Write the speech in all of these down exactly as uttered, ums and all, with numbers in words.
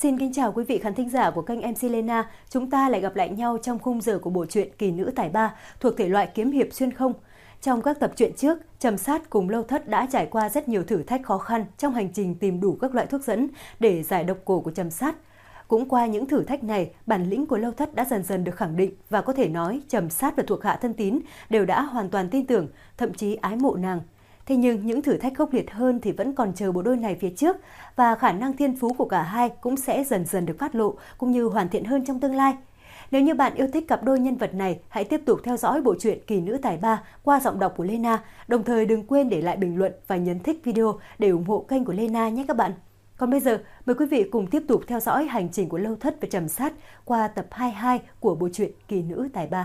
Xin kính chào quý vị khán thính giả của kênh em xê Lena. Chúng ta lại gặp lại nhau trong khung giờ của bộ truyện Kỳ Nữ Tài Ba thuộc thể loại kiếm hiệp xuyên không. Trong các tập truyện trước, Trầm Sát cùng Lâu Thất đã trải qua rất nhiều thử thách khó khăn trong hành trình tìm đủ các loại thuốc dẫn để giải độc cổ của Trầm Sát. Cũng qua những thử thách này, bản lĩnh của Lâu Thất đã dần dần được khẳng định và có thể nói Trầm Sát và thuộc hạ thân tín đều đã hoàn toàn tin tưởng, thậm chí ái mộ nàng. Thế nhưng những thử thách khốc liệt hơn thì vẫn còn chờ bộ đôi này phía trước và khả năng thiên phú của cả hai cũng sẽ dần dần được phát lộ cũng như hoàn thiện hơn trong tương lai. Nếu như bạn yêu thích cặp đôi nhân vật này, hãy tiếp tục theo dõi bộ truyện Kỳ Nữ Tài Ba qua giọng đọc của Lena. Đồng thời đừng quên để lại bình luận và nhấn thích video để ủng hộ kênh của Lena nhé các bạn. Còn bây giờ, mời quý vị cùng tiếp tục theo dõi hành trình của Lâu Thất và Trầm Sát qua tập hai mươi hai của bộ truyện Kỳ Nữ Tài Ba.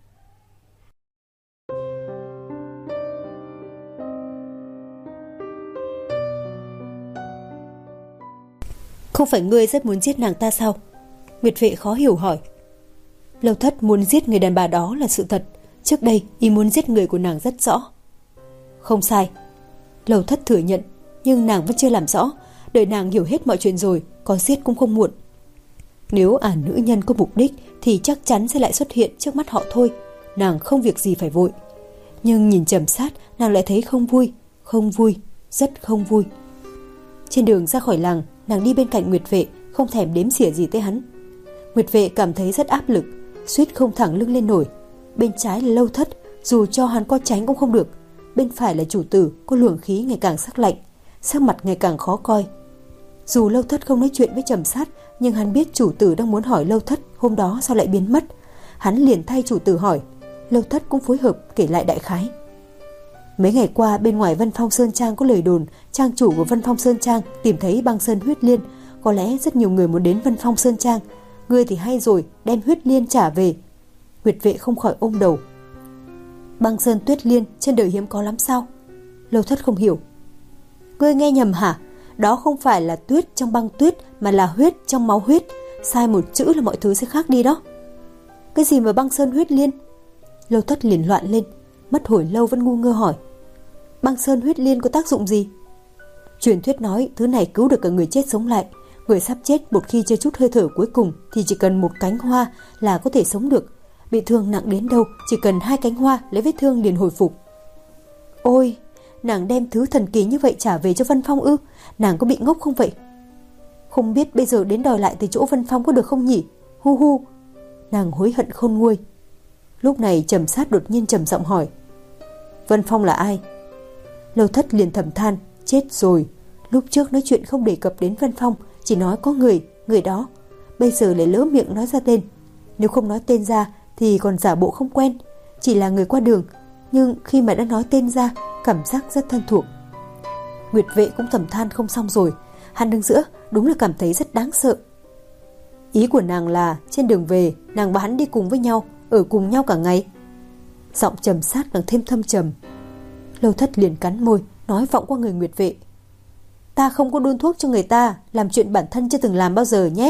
Không phải ngươi rất muốn giết nàng ta sao? Nguyệt Vệ khó hiểu hỏi. Lâu Thất muốn giết người đàn bà đó là sự thật. Trước đây y muốn giết người của nàng rất rõ. Không sai. Lâu Thất thừa nhận. Nhưng nàng vẫn chưa làm rõ. Đợi nàng hiểu hết mọi chuyện rồi, có giết cũng không muộn. Nếu ả nữ nhân có mục đích thì chắc chắn sẽ lại xuất hiện trước mắt họ thôi. Nàng không việc gì phải vội. Nhưng nhìn Trầm Sát, nàng lại thấy không vui. Không vui, rất không vui. Trên đường ra khỏi làng, nàng đi bên cạnh Nguyệt Vệ, không thèm đếm xỉa gì tới hắn. Nguyệt Vệ cảm thấy rất áp lực, suýt không thẳng lưng lên nổi. Bên trái là Lâu Thất, dù cho hắn có tránh cũng không được. Bên phải là chủ tử, có luồng khí ngày càng sắc lạnh, sắc mặt ngày càng khó coi. Dù Lâu Thất không nói chuyện với Trầm Sát, nhưng hắn biết chủ tử đang muốn hỏi Lâu Thất hôm đó sao lại biến mất. Hắn liền thay chủ tử hỏi. Lâu Thất cũng phối hợp kể lại đại khái. Mấy ngày qua bên ngoài Vân Phong Sơn Trang có lời đồn trang chủ của Vân Phong Sơn Trang tìm thấy băng sơn huyết liên. Có lẽ rất nhiều người muốn đến Vân Phong Sơn Trang. Ngươi thì hay rồi, đem huyết liên trả về. Nguyệt Vệ không khỏi ôm đầu. Băng sơn tuyết liên trên đời hiếm có lắm sao? Lâu Thất không hiểu. Ngươi nghe nhầm hả? Đó không phải là tuyết trong băng tuyết mà là huyết trong máu huyết. Sai một chữ là mọi thứ sẽ khác đi đó. Cái gì mà băng sơn huyết liên? Lâu Thất liền loạn lên, mất hồi lâu vẫn ngu ngơ hỏi. Băng sơn huyết liên có tác dụng gì? Truyền thuyết nói thứ này cứu được cả người chết sống lại. Người sắp chết một khi chưa chút hơi thở cuối cùng thì chỉ cần một cánh hoa là có thể sống được. Bị thương nặng đến đâu chỉ cần hai cánh hoa lấy vết thương liền hồi phục. Ôi, nàng đem thứ thần kỳ như vậy trả về cho Vân Phong ư? Nàng có bị ngốc không vậy? Không biết bây giờ đến đòi lại từ chỗ Vân Phong có được không nhỉ? Hu hu. Nàng hối hận khôn nguôi. Lúc này Trầm Sát đột nhiên trầm giọng hỏi. Vân Phong là ai? Lâu Thất liền thầm than. Chết rồi. Lúc trước nói chuyện không đề cập đến Vân Phong, chỉ nói có người, người đó. Bây giờ lại lỡ miệng nói ra tên. Nếu không nói tên ra thì còn giả bộ không quen. Chỉ là người qua đường. Nhưng khi mà đã nói tên ra, cảm giác rất thân thuộc. Nguyệt Vệ cũng thầm than không xong rồi. Hắn đứng giữa đúng là cảm thấy rất đáng sợ. Ý của nàng là trên đường về nàng và hắn đi cùng với nhau, ở cùng nhau cả ngày. Giọng Trầm Sát càng thêm thâm trầm. Lâu Thất liền cắn môi, nói vọng qua người Nguyệt Vệ. Ta không có đun thuốc cho người ta, làm chuyện bản thân chưa từng làm bao giờ nhé.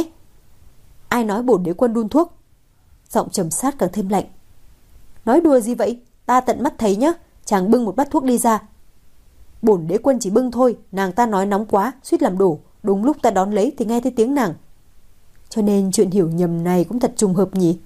Ai nói bổn đế quân đun thuốc? Giọng Trầm Sát càng thêm lạnh. Nói đùa gì vậy? Ta tận mắt thấy nhá. Chàng bưng một bát thuốc đi ra. Bổn đế quân chỉ bưng thôi, nàng ta nói nóng quá, suýt làm đổ. Đúng lúc ta đón lấy thì nghe thấy tiếng nàng. Cho nên chuyện hiểu nhầm này cũng thật trùng hợp nhỉ.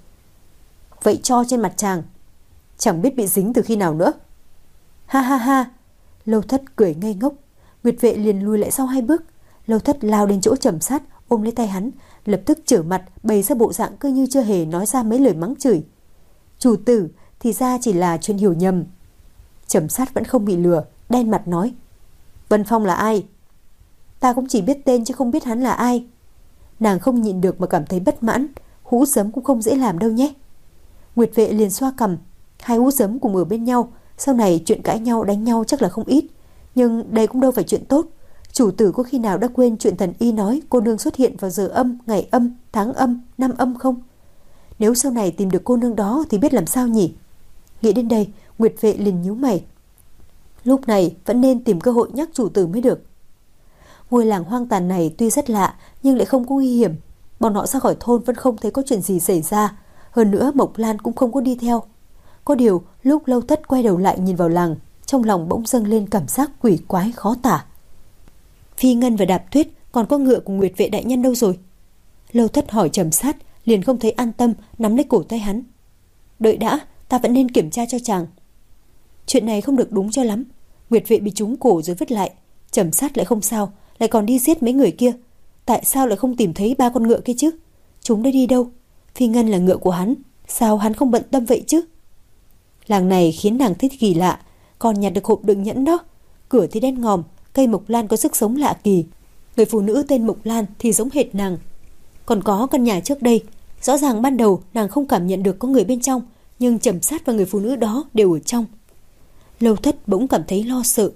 Vậy cho trên mặt chàng. Chẳng biết bị dính từ khi nào nữa. Ha ha ha. Lâu Thất cười ngây ngốc. Nguyệt Vệ liền lùi lại sau hai bước. Lâu Thất lao đến chỗ Trầm Sát, ôm lấy tay hắn, lập tức trở mặt bày ra bộ dạng cứ như chưa hề nói ra mấy lời mắng chửi. Chủ tử, thì ra chỉ là chuyện hiểu nhầm. Trầm Sát vẫn không bị lừa, đen mặt nói. Vân Phong là ai? Ta cũng chỉ biết tên chứ không biết hắn là ai. Nàng không nhịn được mà cảm thấy bất mãn. Hũ giấm cũng không dễ làm đâu nhé. Nguyệt Vệ liền xoa cằm. Hai hũ giấm cùng ở bên nhau, sau này chuyện cãi nhau đánh nhau chắc là không ít. Nhưng đây cũng đâu phải chuyện tốt. Chủ tử có khi nào đã quên chuyện thần y nói cô nương xuất hiện vào giờ âm, ngày âm, tháng âm, năm âm không? Nếu sau này tìm được cô nương đó thì biết làm sao nhỉ? Nghĩ đến đây, Nguyệt Vệ liền nhíu mày. Lúc này vẫn nên tìm cơ hội nhắc chủ tử mới được. Ngôi làng hoang tàn này tuy rất lạ nhưng lại không có nguy hiểm. Bọn họ ra khỏi thôn vẫn không thấy có chuyện gì xảy ra. Hơn nữa Mộc Lan cũng không có đi theo. Có điều lúc Lâu Thất quay đầu lại nhìn vào làng, trong lòng bỗng dâng lên cảm giác quỷ quái khó tả. Phi Ngân và Đạp Tuyết, còn có ngựa của Nguyệt Vệ đại nhân đâu rồi? Lâu Thất hỏi Trầm Sát, liền không thấy an tâm, nắm lấy cổ tay hắn. Đợi đã, ta vẫn nên kiểm tra cho chàng. Chuyện này không được đúng cho lắm. Nguyệt Vệ bị trúng cổ rồi vứt lại, Trầm Sát lại không sao, lại còn đi giết mấy người kia. Tại sao lại không tìm thấy ba con ngựa kia chứ? Chúng đã đi đâu? Phi Ngân là ngựa của hắn, sao hắn không bận tâm vậy chứ? Làng này khiến nàng thích kỳ lạ, còn nhặt được hộp đựng nhẫn đó. Cửa thì đen ngòm, cây mộc lan có sức sống lạ kỳ. Người phụ nữ tên Mộc Lan thì giống hệt nàng. Còn có căn nhà trước đây, rõ ràng ban đầu nàng không cảm nhận được có người bên trong, nhưng Trầm Sát và người phụ nữ đó đều ở trong. Lâu Thất bỗng cảm thấy lo sợ.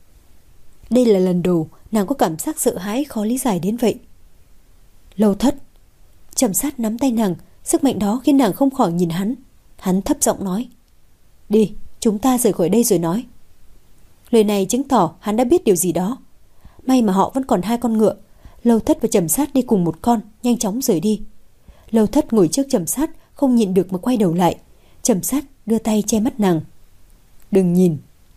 Đây là lần đầu nàng có cảm giác sợ hãi khó lý giải đến vậy. Lâu Thất. Trầm Sát nắm tay nàng, sức mạnh đó khiến nàng không khỏi nhìn hắn. Hắn thấp giọng nói, đi, chúng ta rời khỏi đây rồi nói. Lời này chứng tỏ hắn đã biết điều gì đó. May mà họ vẫn còn hai con ngựa. Lâu Thất và Trầm Sát đi cùng một con, nhanh chóng rời đi. Lâu Thất ngồi trước Trầm Sát, không nhịn được mà quay đầu lại. Trầm Sát đưa tay che mắt nàng. Đừng nhìn.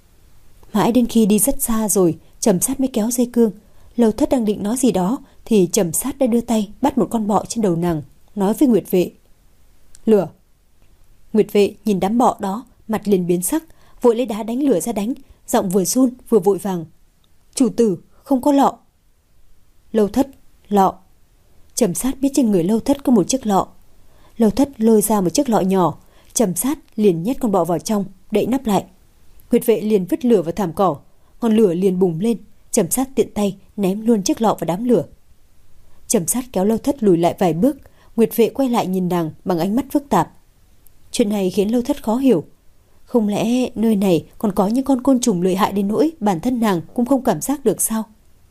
Mãi đến khi đi rất xa rồi, Trầm Sát mới kéo dây cương. Lâu Thất đang định nói gì đó thì Trầm Sát đã đưa tay bắt một con bọ trên đầu nàng, nói với Nguyệt Vệ. Lửa. Nguyệt Vệ nhìn đám bọ đó, mặt liền biến sắc, vội lấy đá đánh lửa ra đánh, giọng vừa run vừa vội vàng. Chủ tử, không có lọ. Lâu Thất, lọ. Trầm Sát biết trên người Lâu Thất có một chiếc lọ. Lâu Thất lôi ra một chiếc lọ nhỏ, Trầm Sát liền nhét con bọ vào trong, đậy nắp lại. Nguyệt Vệ liền vứt lửa vào thảm cỏ, ngọn lửa liền bùng lên. Trầm Sát tiện tay ném luôn chiếc lọ vào đám lửa. Trầm Sát kéo Lâu Thất lùi lại vài bước. Nguyệt Vệ quay lại nhìn nàng bằng ánh mắt phức tạp. Chuyện này khiến Lâu Thất khó hiểu. Không lẽ nơi này còn có những con côn trùng lợi hại đến nỗi bản thân nàng cũng không cảm giác được sao?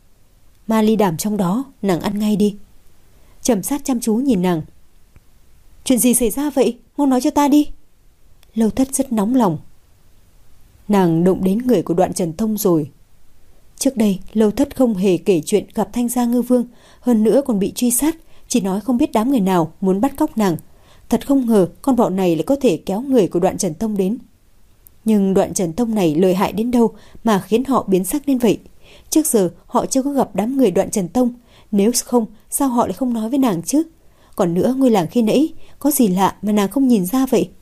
Ma ly đảm trong đó, nàng ăn ngay đi. Trầm Sát chăm chú nhìn nàng. Chuyện gì xảy ra vậy? Mau nói cho ta đi. Lâu Thất rất nóng lòng. Nàng động đến người của Đoạn Trần Tông rồi. Trước đây Lâu Thất không hề kể chuyện gặp Thanh Gia Ngư Vương, hơn nữa còn bị truy sát, chỉ nói không biết đám người nào muốn bắt cóc nàng. Thật không ngờ con bọ này lại có thể kéo người của Đoạn Trần Tông đến. Nhưng Đoạn Trần Tông này lợi hại đến đâu mà khiến họ biến sắc đến vậy? Trước giờ họ chưa có gặp đám người Đoạn Trần Tông, nếu không sao họ lại không nói với nàng chứ? Còn nữa, ngôi làng khi nãy có gì lạ mà nàng không nhìn ra vậy?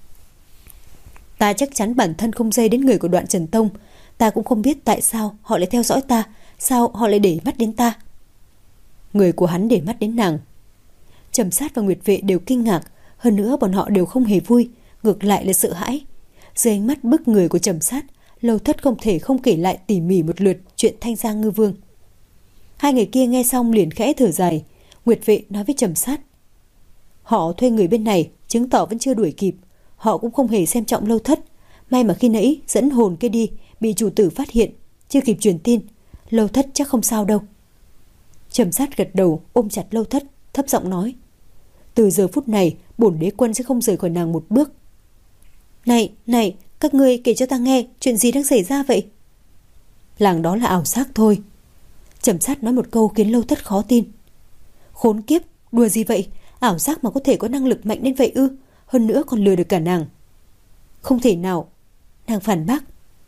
Ta chắc chắn bản thân không dây đến người của Đoạn Trần Tông. Ta cũng không biết tại sao họ lại theo dõi ta, sao họ lại để mắt đến ta. Người của hắn để mắt đến nàng. Trầm Sát và Nguyệt Vệ đều kinh ngạc, hơn nữa bọn họ đều không hề vui, ngược lại là sợ hãi. Dưới ánh mắt bức người của Trầm Sát, Lâu Thất không thể không kể lại tỉ mỉ một lượt chuyện Thanh Gia Ngư Vương. Hai người kia nghe xong liền khẽ thở dài. Nguyệt Vệ nói với Trầm Sát, họ thuê người bên này, chứng tỏ vẫn chưa đuổi kịp. Họ cũng không hề xem trọng Lâu Thất. May mà khi nãy dẫn hồn kia đi, bị chủ tử phát hiện, chưa kịp truyền tin. Lâu Thất chắc không sao đâu. Trầm Sát gật đầu, ôm chặt Lâu Thất, thấp giọng nói, từ giờ phút này bổn đế quân sẽ không rời khỏi nàng một bước. Này, này, các ngươi kể cho ta nghe chuyện gì đang xảy ra vậy? Làng đó là ảo giác thôi. Trầm Sát nói một câu khiến Lâu Thất khó tin. Khốn kiếp, đùa gì vậy? Ảo giác mà có thể có năng lực mạnh đến vậy ư? Hơn nữa còn lừa được cả nàng. Không thể nào. Nàng phản bác.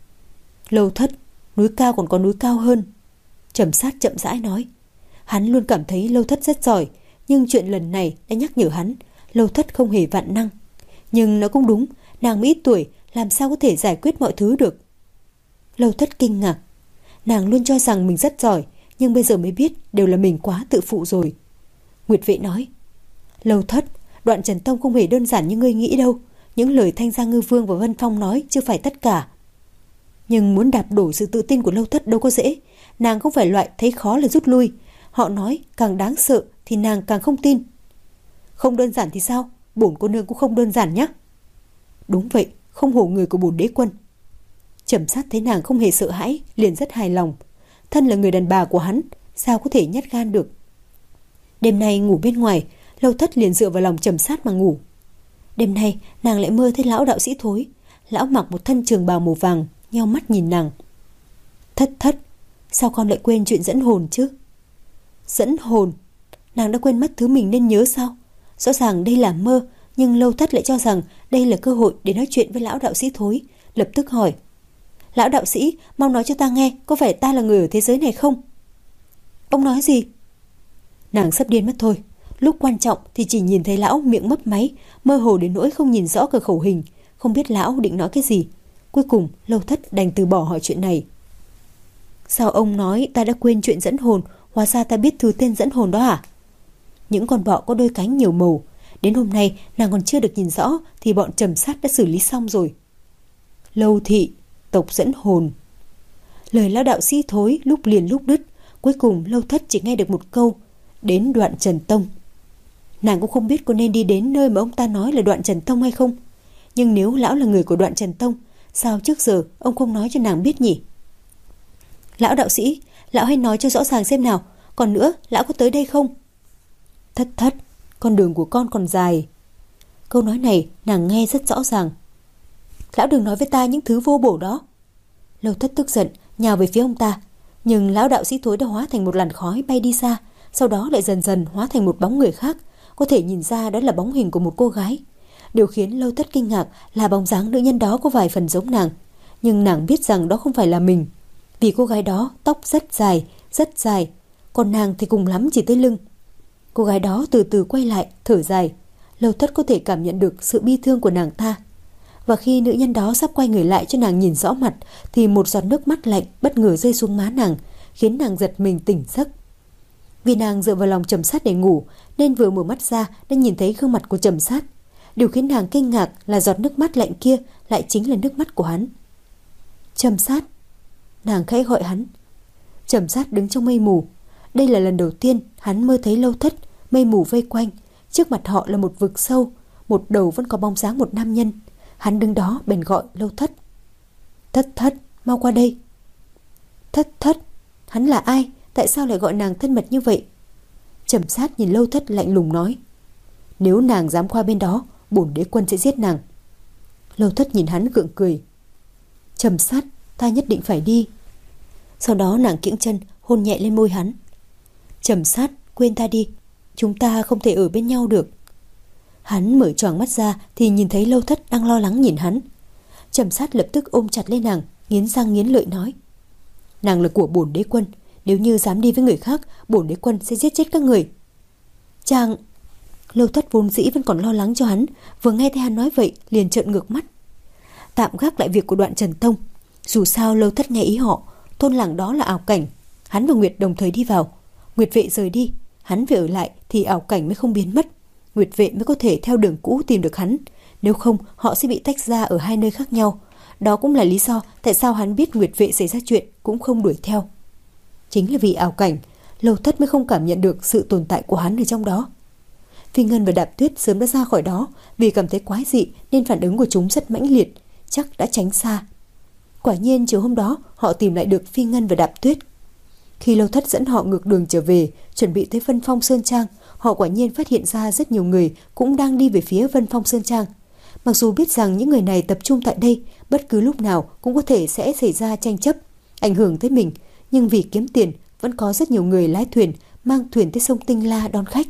Lâu Thất, núi cao còn có núi cao hơn. Trầm Sát chậm rãi nói. Hắn luôn cảm thấy Lâu Thất rất giỏi, nhưng chuyện lần này đã nhắc nhở hắn Lâu Thất không hề vạn năng. Nhưng nó cũng đúng, nàng mới ít tuổi, làm sao có thể giải quyết mọi thứ được. Lâu Thất kinh ngạc. Nàng luôn cho rằng mình rất giỏi, nhưng bây giờ mới biết đều là mình quá tự phụ rồi. Nguyệt Vệ nói, Lâu Thất, Đoạn Trần Tông không hề đơn giản như ngươi nghĩ đâu. Những lời Thanh Gia Ngư Vương và Vân Phong nói chưa phải tất cả. Nhưng muốn đạp đổ sự tự tin của Lâu Thất đâu có dễ. Nàng không phải loại thấy khó là rút lui. Họ nói càng đáng sợ thì nàng càng không tin. Không đơn giản thì sao? Bổn cô nương cũng không đơn giản nhé. Đúng vậy, không hổ người của bổn đế quân. Trầm Sát thấy nàng không hề sợ hãi, liền rất hài lòng. Thân là người đàn bà của hắn, sao có thể nhát gan được. Đêm nay ngủ bên ngoài, Lâu Thất liền dựa vào lòng Trầm Sát mà ngủ. Đêm nay nàng lại mơ thấy lão đạo sĩ Thối. Lão mặc một thân trường bào màu vàng, nheo mắt nhìn nàng. Thất Thất, sao con lại quên chuyện dẫn hồn chứ? Dẫn hồn? Nàng đã quên mất thứ mình nên nhớ sao? Rõ ràng đây là mơ, nhưng Lâu Thất lại cho rằng đây là cơ hội để nói chuyện với lão đạo sĩ Thối. Lập tức hỏi, lão đạo sĩ, mau nói cho ta nghe, có phải ta là người ở thế giới này không? Ông nói gì? Nàng sắp điên mất thôi. Lúc quan trọng thì chỉ nhìn thấy lão miệng mấp máy, mơ hồ đến nỗi không nhìn rõ cả khẩu hình, không biết lão định nói cái gì. Cuối cùng Lâu Thất đành từ bỏ hỏi chuyện này. Sao ông nói ta đã quên chuyện dẫn hồn, hóa ra ta biết thứ tên dẫn hồn đó à? Những con bọ có đôi cánh nhiều màu, đến hôm nay nàng còn chưa được nhìn rõ thì bọn Trầm Sát đã xử lý xong rồi. Lâu thị, tộc dẫn hồn. Lời lão đạo sĩ thối lúc liền lúc đứt, cuối cùng Lâu Thất chỉ nghe được một câu: đến Đoạn Trần Tông. Nàng cũng không biết có nên đi đến nơi mà ông ta nói là Đoạn Trần Tông hay không. Nhưng nếu lão là người của Đoạn Trần Tông, sao trước giờ ông không nói cho nàng biết nhỉ? Lão đạo sĩ, lão hãy nói cho rõ ràng xem nào. Còn nữa, lão có tới đây không? Thất thất, con đường của con còn dài. Câu nói này nàng nghe rất rõ ràng. Lão đừng nói với ta những thứ vô bổ đó. Lâu Thất tức giận nhào về phía ông ta, nhưng lão đạo sĩ thối đã hóa thành một làn khói bay đi xa, sau đó lại dần dần hóa thành một bóng người khác, có thể nhìn ra đó là bóng hình của một cô gái. Điều khiến Lâu Thất kinh ngạc là bóng dáng nữ nhân đó có vài phần giống nàng, nhưng nàng biết rằng đó không phải là mình, vì cô gái đó tóc rất dài, rất dài, còn nàng thì cùng lắm chỉ tới lưng. Cô gái đó từ từ quay lại, thở dài. Lâu Thất có thể cảm nhận được sự bi thương của nàng ta. Và khi nữ nhân đó sắp quay người lại cho nàng nhìn rõ mặt, thì một giọt nước mắt lạnh bất ngờ rơi xuống má nàng, khiến nàng giật mình tỉnh giấc. Vì nàng dựa vào lòng Trầm Sát để ngủ, nên vừa mở mắt ra đã nhìn thấy gương mặt của Trầm Sát. Điều khiến nàng kinh ngạc là giọt nước mắt lạnh kia lại chính là nước mắt của hắn. Trầm Sát, nàng khẽ gọi hắn. Trầm Sát đứng trong mây mù. Đây là lần đầu tiên hắn mơ thấy Lâu Thất. Mây mù vây quanh, trước mặt họ là một vực sâu, một đầu vẫn có bóng dáng một nam nhân. Hắn đứng đó bèn gọi Lâu Thất. Thất thất, mau qua đây. Thất thất, hắn là ai? Tại sao lại gọi nàng thân mật như vậy? Trầm Sát nhìn Lâu Thất lạnh lùng nói: nếu nàng dám qua bên đó, bổn đế quân sẽ giết nàng. Lâu Thất nhìn hắn gượng cười. Trầm Sát, ta nhất định phải đi. Sau đó nàng kiễng chân hôn nhẹ lên môi hắn. Trầm Sát, quên ta đi, chúng ta không thể ở bên nhau được. Hắn mở choàng mắt ra thì nhìn thấy Lâu Thất đang lo lắng nhìn hắn. Trầm Sát lập tức ôm chặt lên nàng, nghiến răng nghiến lợi nói: nàng là của bổn đế quân, nếu như dám đi với người khác, bổn đế quân sẽ giết chết các người. Chàng... Lâu Thất vốn dĩ vẫn còn lo lắng cho hắn, vừa nghe thấy hắn nói vậy liền trợn ngược mắt. Tạm gác lại việc của Đoạn Trần Tông, dù sao Lâu Thất nghe ý họ, thôn làng đó là ảo cảnh. Hắn và Nguyệt đồng thời đi vào, Nguyệt vệ rời đi, hắn về ở lại thì ảo cảnh mới không biến mất. Nguyệt vệ mới có thể theo đường cũ tìm được hắn, nếu không họ sẽ bị tách ra ở hai nơi khác nhau. Đó cũng là lý do tại sao hắn biết Nguyệt vệ xảy ra chuyện cũng không đuổi theo. Chính là vì ảo cảnh, Lâu Thất mới không cảm nhận được sự tồn tại của hắn ở trong đó. Phi Ngân và Đạp Tuyết sớm đã ra khỏi đó, vì cảm thấy quái dị nên phản ứng của chúng rất mãnh liệt, chắc đã tránh xa. Quả nhiên chiều hôm đó họ tìm lại được Phi Ngân và Đạp Tuyết. Khi Lâu Thất dẫn họ ngược đường trở về, chuẩn bị tới Vân Phong Sơn Trang, họ quả nhiên phát hiện ra rất nhiều người cũng đang đi về phía Vân Phong Sơn Trang. Mặc dù biết rằng những người này tập trung tại đây, bất cứ lúc nào cũng có thể sẽ xảy ra tranh chấp, ảnh hưởng tới mình, nhưng vì kiếm tiền, vẫn có rất nhiều người lái thuyền, mang thuyền tới sông Tinh La đón khách.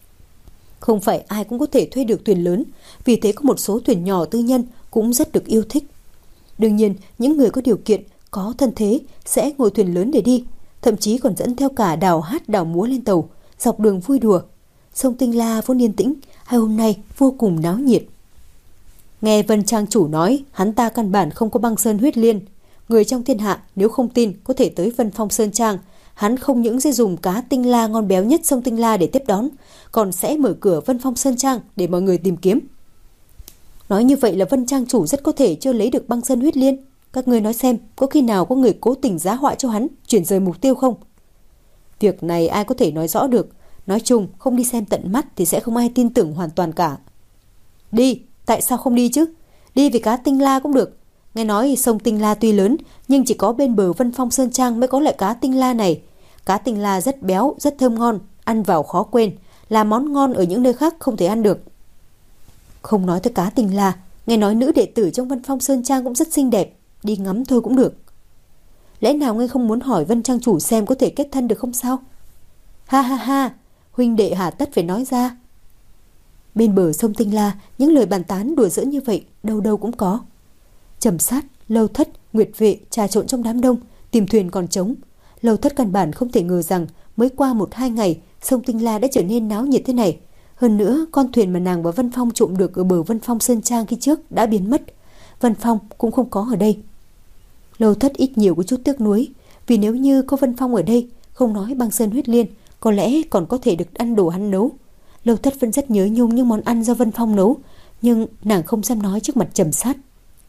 Không phải ai cũng có thể thuê được thuyền lớn, vì thế có một số thuyền nhỏ tư nhân cũng rất được yêu thích. Đương nhiên, những người có điều kiện, có thân thế sẽ ngồi thuyền lớn để đi, thậm chí còn dẫn theo cả đào hát đào múa lên tàu, dọc đường vui đùa. Sông Tinh La vốn yên tĩnh, hai hôm nay vô cùng náo nhiệt. Nghe Vân Trang chủ nói, hắn ta căn bản không có băng sơn huyết liên. Người trong thiên hạ nếu không tin có thể tới Vân Phong Sơn Trang. Hắn không những sẽ dùng cá Tinh La ngon béo nhất sông Tinh La để tiếp đón, còn sẽ mở cửa Vân Phong Sơn Trang để mọi người tìm kiếm. Nói như vậy là Vân Trang chủ rất có thể chưa lấy được băng sơn huyết liên. Các người nói xem, có khi nào có người cố tình giá họa cho hắn, chuyển rời mục tiêu không? Việc này ai có thể nói rõ được. Nói chung, không đi xem tận mắt thì sẽ không ai tin tưởng hoàn toàn cả. Đi, tại sao không đi chứ? Đi vì cá Tinh La cũng được. Nghe nói sông Tinh La tuy lớn, nhưng chỉ có bên bờ Vân Phong Sơn Trang mới có loại cá Tinh La này. Cá Tinh La rất béo, rất thơm ngon, ăn vào khó quên, là món ngon ở những nơi khác không thể ăn được. Không nói tới cá Tinh La, nghe nói nữ đệ tử trong Vân Phong Sơn Trang cũng rất xinh đẹp, đi ngắm thôi cũng được. Lẽ nào ngươi không muốn hỏi Vân Trang chủ xem có thể kết thân được không sao? Ha ha ha, huynh đệ hà tất phải nói ra. Bên bờ sông Tinh La, những lời bàn tán đùa giỡn như vậy đâu đâu cũng có. Trầm Sát, Lâu Thất, Nguyệt vệ trà trộn trong đám đông, tìm thuyền còn trống. Lâu Thất căn bản không thể ngờ rằng Mới qua một hai ngày, sông Tinh La đã trở nên náo nhiệt thế này. Hơn nữa, con thuyền mà nàng và Vân Phong trộm được ở bờ Vân Phong Sơn Trang khi trước đã biến mất. Vân Phong cũng không có ở đây. Lâu Thất ít nhiều có chút tiếc nuối, vì nếu như có Vân Phong ở đây, không nói băng sơn huyết liên, có lẽ còn có thể được ăn đồ hắn nấu. Lâu Thất vẫn rất nhớ nhung những món ăn do Vân Phong nấu, nhưng nàng không dám nói trước mặt Trầm Sát.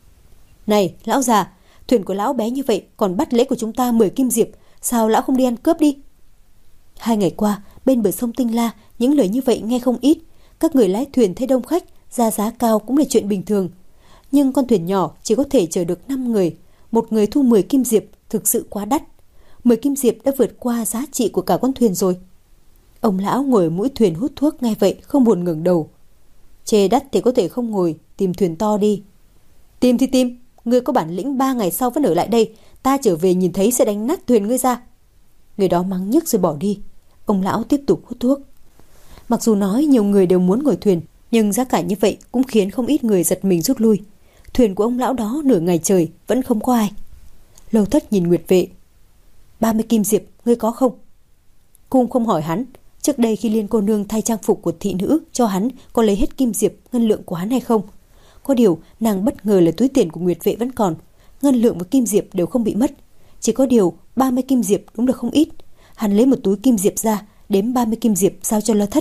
Này, lão già, thuyền của lão bé như vậy còn bắt lễ của chúng ta mười kim diệp, sao lão không đi ăn cướp đi? Hai ngày qua, bên bờ sông Tinh La, những lời như vậy nghe không ít. Các người lái thuyền thấy đông khách, ra giá cao cũng là chuyện bình thường. Nhưng con thuyền nhỏ chỉ có thể chở được năm người, một người thu mười kim diệp thực sự quá đắt. mười kim diệp đã vượt qua giá trị của cả con thuyền rồi. Ông lão ngồi ở mũi thuyền hút thuốc nghe vậy không buồn ngẩng đầu. Chê đắt thì có thể không ngồi, tìm thuyền to đi. Tìm thì tìm, ngươi có bản lĩnh ba ngày sau vẫn ở lại đây, ta trở về nhìn thấy sẽ đánh nát thuyền ngươi ra. Người đó mắng nhức rồi bỏ đi. Ông lão tiếp tục hút thuốc. Mặc dù nói nhiều người đều muốn ngồi thuyền, nhưng giá cả như vậy cũng khiến không ít người giật mình rút lui. Thuyền của ông lão đó nửa ngày trời vẫn không có ai. Lâu Thất nhìn Nguyệt Vệ. ba mươi kim diệp, ngươi có không? Cung không hỏi hắn. Trước đây khi Liên cô nương thay trang phục của thị nữ cho hắn, có lấy hết kim diệp ngân lượng của hắn hay không? Có điều nàng bất ngờ là túi tiền của Nguyệt Vệ vẫn còn, ngân lượng và kim diệp đều không bị mất. Chỉ có điều ba mươi kim diệp đúng là không ít. Hắn lấy một túi kim diệp ra, đếm ba mươi kim diệp giao cho Lâu Thất.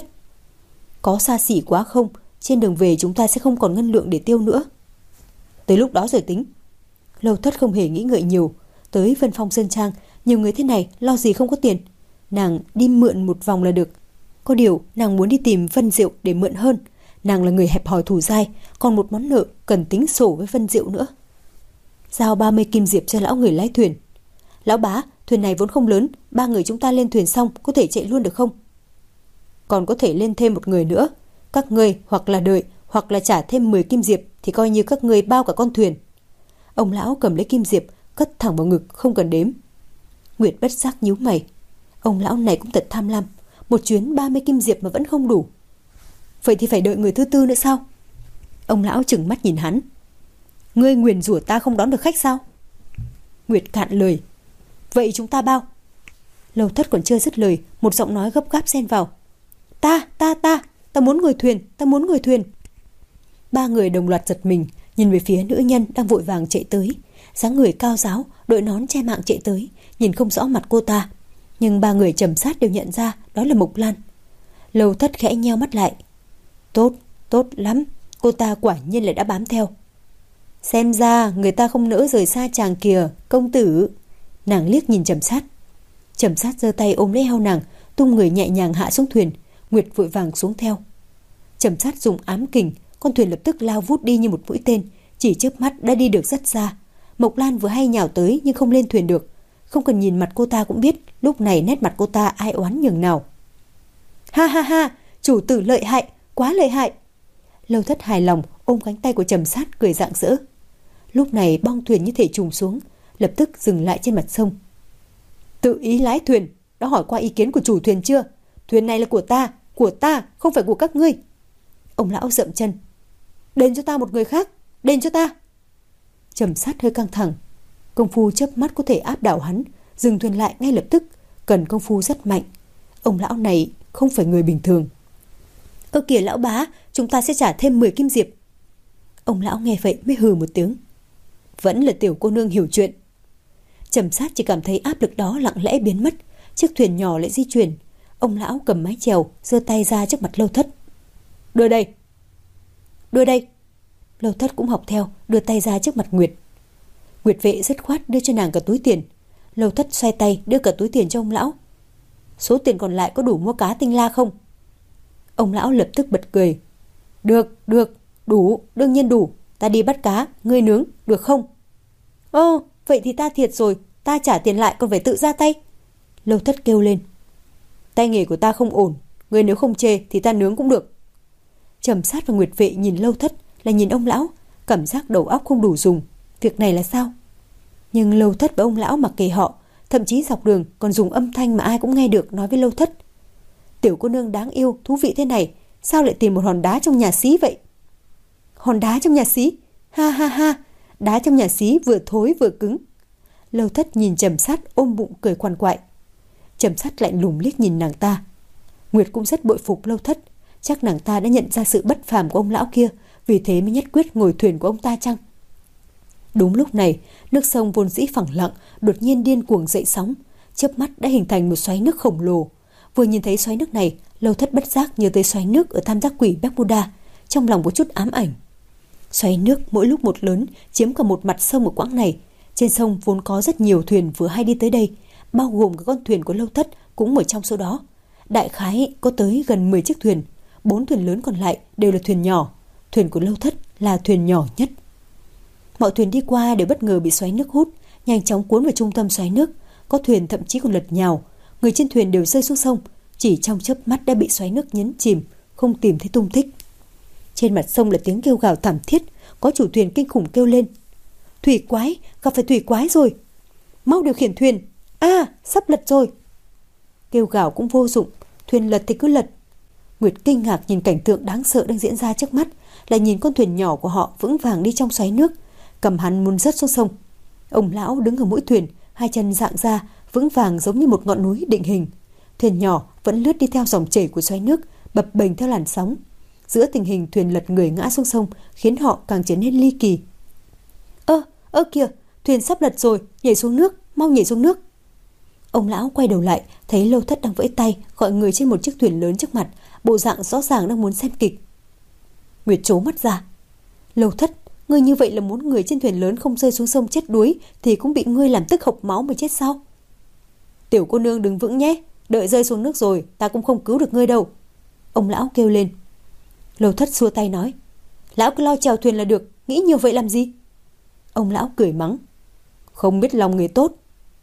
Có xa xỉ quá không? Trên đường về chúng ta sẽ không còn ngân lượng để tiêu nữa. Tới lúc đó rồi tính. Lâu Thất không hề nghĩ ngợi nhiều. Tới Vân Phong Sơn Trang, nhiều người thế này lo gì không có tiền. Nàng đi mượn một vòng là được. Có điều nàng muốn đi tìm Vân Diệu để mượn hơn. Nàng là người hẹp hòi thủ dai, còn một món nợ cần tính sổ với Vân Diệu nữa. Giao ba mươi kim diệp cho lão người lái thuyền. Lão bá, thuyền này vốn không lớn, ba người chúng ta lên thuyền xong có thể chạy luôn được không? Còn có thể lên thêm một người nữa. Các ngươi hoặc là đợi hoặc là trả thêm mười kim diệp thì coi như các ngươi bao cả con thuyền. Ông lão cầm lấy kim diệp cất thẳng vào ngực không cần đếm. Nguyệt bất giác nhíu mày. Ông lão này cũng thật tham lam, một chuyến ba mươi kim diệp mà vẫn không đủ. Vậy thì phải đợi người thứ tư nữa sao? Ông lão trừng mắt nhìn hắn. Ngươi nguyền rủa ta không đón được khách sao? Nguyệt cạn lời. Vậy chúng ta bao? Lâu Thất còn chưa dứt lời, một giọng nói gấp gáp xen vào. Ta, ta, ta, ta muốn ngồi thuyền, ta muốn ngồi thuyền. Ba người đồng loạt giật mình, nhìn về phía nữ nhân đang vội vàng chạy tới. Dáng người cao ráo, đội nón che mạng chạy tới, nhìn không rõ mặt cô ta. Nhưng ba người Trầm Sát đều nhận ra đó là Mộc Lan. Lâu Thất khẽ nheo mắt lại. Tốt, tốt lắm, cô ta quả nhiên lại đã bám theo. Xem ra người ta không nỡ rời xa chàng kìa, công tử. Nàng liếc nhìn Trầm Sát. Trầm Sát giơ tay ôm lấy eo nàng, tung người nhẹ nhàng hạ xuống thuyền. Nguyệt vội vàng xuống theo. Trầm Sát dùng ám kình, con thuyền lập tức lao vút đi như một mũi tên, chỉ chớp mắt đã đi được rất xa. Mộc Lan vừa hay nhào tới nhưng không lên thuyền được. Không cần nhìn mặt cô ta cũng biết lúc này nét mặt cô ta ai oán nhường nào. Ha ha ha, chủ tử lợi hại, quá lợi hại. Lâu Thất hài lòng ôm cánh tay của Trầm Sát cười rạng rỡ. Lúc này bong thuyền như thể trùng xuống, lập tức dừng lại trên mặt sông. Tự ý lái thuyền, đã hỏi qua ý kiến của chủ thuyền chưa? Thuyền này là của ta, của ta, không phải của các ngươi. Ông lão dậm chân. Đền cho ta một người khác, đền cho ta. Trầm Sát hơi căng thẳng. Công phu chớp mắt có thể áp đảo hắn, dừng thuyền lại ngay lập tức, cần công phu rất mạnh. Ông lão này không phải người bình thường. Ơ kìa lão bá, chúng ta sẽ trả thêm mười kim diệp. Ông lão nghe vậy mới hừ một tiếng. Vẫn là tiểu cô nương hiểu chuyện. Trầm Sát chỉ cảm thấy áp lực đó lặng lẽ biến mất. Chiếc thuyền nhỏ lại di chuyển. Ông lão cầm mái chèo, giơ tay ra trước mặt Lâu Thất. Đưa đây. Đưa đây. Lâu Thất cũng học theo, đưa tay ra trước mặt Nguyệt. Nguyệt Vệ dứt khoát đưa cho nàng cả túi tiền. Lâu Thất xoay tay đưa cả túi tiền cho ông lão. Số tiền còn lại có đủ mua cá tinh la không? Ông lão lập tức bật cười. Được, được, đủ, đương nhiên đủ. Ta đi bắt cá, ngươi nướng, được không? Ồ, vậy thì ta thiệt rồi, ta trả tiền lại còn phải tự ra tay. Lâu Thất kêu lên. Tay nghề của ta không ổn, ngươi nếu không chê thì ta nướng cũng được. Trầm Sát và Nguyệt Vệ nhìn Lâu Thất là nhìn ông lão, cảm giác đầu óc không đủ dùng. Việc này là sao? Nhưng Lâu Thất và ông lão mặc kệ họ, thậm chí dọc đường còn dùng âm thanh mà ai cũng nghe được nói với Lâu Thất. Tiểu cô nương đáng yêu, thú vị thế này, sao lại tìm một hòn đá trong nhà xí vậy? Hòn đá trong nhà xí? Ha ha ha, đá trong nhà xí vừa thối vừa cứng. Lâu Thất nhìn Trầm Sát ôm bụng cười quằn quại. Trầm Sát lạnh lùng liếc nhìn nàng ta. Nguyệt cũng rất bội phục Lâu Thất, chắc nàng ta đã nhận ra sự bất phàm của ông lão kia, vì thế mới nhất quyết ngồi thuyền của ông ta chăng? Đúng lúc này, nước sông vốn dĩ phẳng lặng đột nhiên điên cuồng dậy sóng, chớp mắt đã hình thành một xoáy nước khổng lồ. Vừa nhìn thấy xoáy nước này, Lâu Thất bất giác nhớ tới xoáy nước ở Tam Giác Quỷ Bermuda, trong lòng có chút ám ảnh. Xoáy nước mỗi lúc một lớn, chiếm cả một mặt sông ở quãng này. Trên sông vốn có rất nhiều thuyền vừa hay đi tới đây, bao gồm cả con thuyền của Lâu Thất cũng ở trong số đó. Đại khái có tới gần mười chiếc thuyền, bốn thuyền lớn còn lại đều là thuyền nhỏ. Thuyền của Lâu Thất là thuyền nhỏ nhất. Mọi thuyền đi qua đều bất ngờ bị xoáy nước hút, nhanh chóng cuốn vào trung tâm xoáy nước. Có thuyền thậm chí còn lật nhào, người trên thuyền đều rơi xuống sông, chỉ trong chớp mắt đã bị xoáy nước nhấn chìm, không tìm thấy tung tích. Trên mặt sông là tiếng kêu gào thảm thiết, có chủ thuyền kinh khủng kêu lên: "Thủy quái, gặp phải thủy quái rồi! Mau điều khiển thuyền! A, à, sắp lật rồi!" Kêu gào cũng vô dụng, thuyền lật thì cứ lật. Nguyệt kinh ngạc nhìn cảnh tượng đáng sợ đang diễn ra trước mắt, lại nhìn con thuyền nhỏ của họ vững vàng đi trong xoáy nước, cầm hắn muốn rớt xuống sông. Ông lão đứng ở mũi thuyền, hai chân dạng ra, vững vàng giống như một ngọn núi định hình. Thuyền nhỏ vẫn lướt đi theo dòng chảy của xoáy nước, bập bềnh theo làn sóng. Giữa tình hình thuyền lật người ngã xuống sông khiến họ càng trở nên ly kỳ. Ơ, ơ kìa, thuyền sắp lật rồi, nhảy xuống nước, mau nhảy xuống nước. Ông lão quay đầu lại, thấy Lâu Thất đang vẫy tay gọi người trên một chiếc thuyền lớn trước mặt, bộ dạng rõ ràng đang muốn xem kịch. Nguyệt trố mắt ra. Lâu Thất, ngươi như vậy là muốn người trên thuyền lớn không rơi xuống sông chết đuối thì cũng bị ngươi làm tức hộc máu mà chết sao? Tiểu cô nương đứng vững nhé, đợi rơi xuống nước rồi ta cũng không cứu được ngươi đâu. Ông lão kêu lên. Lâu Thất xua tay nói: Lão cứ lo chèo thuyền là được, nghĩ nhiều vậy làm gì? Ông lão cười mắng: Không biết lòng người tốt.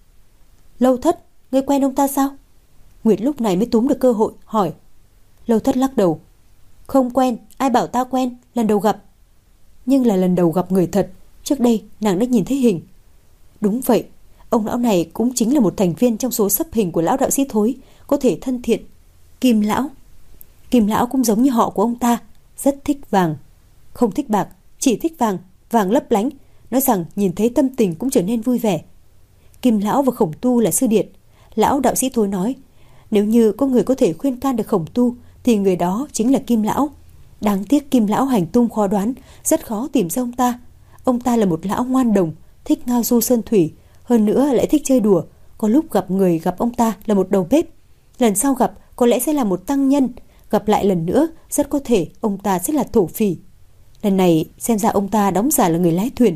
Lâu Thất, ngươi quen ông ta sao? Nguyệt lúc này mới túm được cơ hội hỏi. Lâu Thất lắc đầu: Không quen, ai bảo ta quen, lần đầu gặp. Nhưng là lần đầu gặp người thật, trước đây nàng đã nhìn thấy hình. Đúng vậy, ông lão này cũng chính là một thành viên trong số sấp hình của lão đạo sĩ thối, có thể thân thiện. Kim lão. Kim lão cũng giống như họ của ông ta, rất thích vàng. Không thích bạc, chỉ thích vàng, vàng lấp lánh, nói rằng nhìn thấy tâm tình cũng trở nên vui vẻ. Kim lão và Khổng Tu là sư điệt. Lão đạo sĩ thối nói, nếu như có người có thể khuyên can được Khổng Tu thì người đó chính là Kim lão. Đáng tiếc Kim lão hành tung khó đoán, rất khó tìm ra ông ta. Ông ta là một lão ngoan đồng, thích ngao du sơn thủy, hơn nữa lại thích chơi đùa. Có lúc gặp người gặp ông ta là một đầu bếp, lần sau gặp có lẽ sẽ là một tăng nhân, gặp lại lần nữa rất có thể ông ta sẽ là thổ phỉ. Lần này xem ra ông ta đóng giả là người lái thuyền.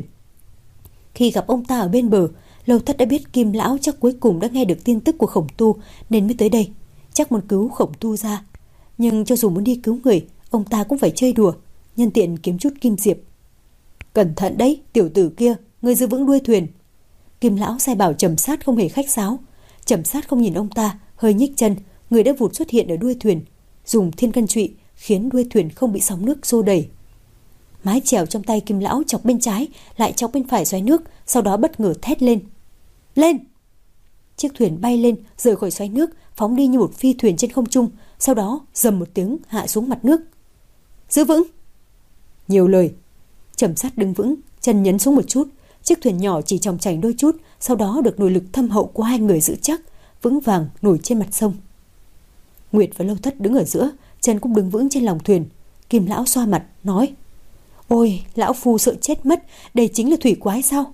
Khi gặp ông ta ở bên bờ, Lâu Thất đã biết Kim lão chắc cuối cùng đã nghe được tin tức của Khổng Tu nên mới tới đây, chắc muốn cứu Khổng Tu ra. Nhưng cho dù muốn đi cứu người, ông ta cũng phải chơi đùa, nhân tiện kiếm chút kim diệp. Cẩn thận đấy, tiểu tử kia, ngươi giữ vững đuôi thuyền. Kim lão sai bảo Trầm Sát không hề khách sáo. Trầm Sát không nhìn ông ta, hơi nhích chân, người đã vụt xuất hiện ở đuôi thuyền, dùng thiên cân trụy khiến đuôi thuyền không bị sóng nước xô đẩy. Mái chèo trong tay Kim lão chọc bên trái, lại chọc bên phải xoáy nước, sau đó bất ngờ thét lên. Lên! Chiếc thuyền bay lên, rời khỏi xoáy nước, phóng đi như một phi thuyền trên không trung, sau đó rầm một tiếng hạ xuống mặt nước. Giữ vững! Nhiều lời. Trầm Sát đứng vững, chân nhấn xuống một chút, chiếc thuyền nhỏ chỉ chòng chành đôi chút, sau đó được nội lực thâm hậu của hai người giữ chắc, vững vàng nổi trên mặt sông. Nguyệt và Lâu Thất đứng ở giữa, chân cũng đứng vững trên lòng thuyền. Kim lão xoa mặt, nói: Ôi, lão phu sợ chết mất, đây chính là thủy quái sao?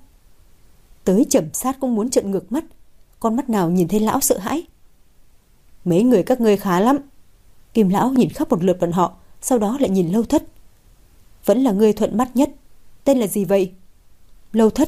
Tới Trầm Sát cũng muốn trợn ngược mắt, con mắt nào nhìn thấy lão sợ hãi. Mấy người các ngươi khá lắm. Kim lão nhìn khắp một lượt bọn họ, sau đó lại nhìn Lâu Thất. Vẫn là ngươi thuận mắt nhất, tên là gì vậy? Lâu Thất.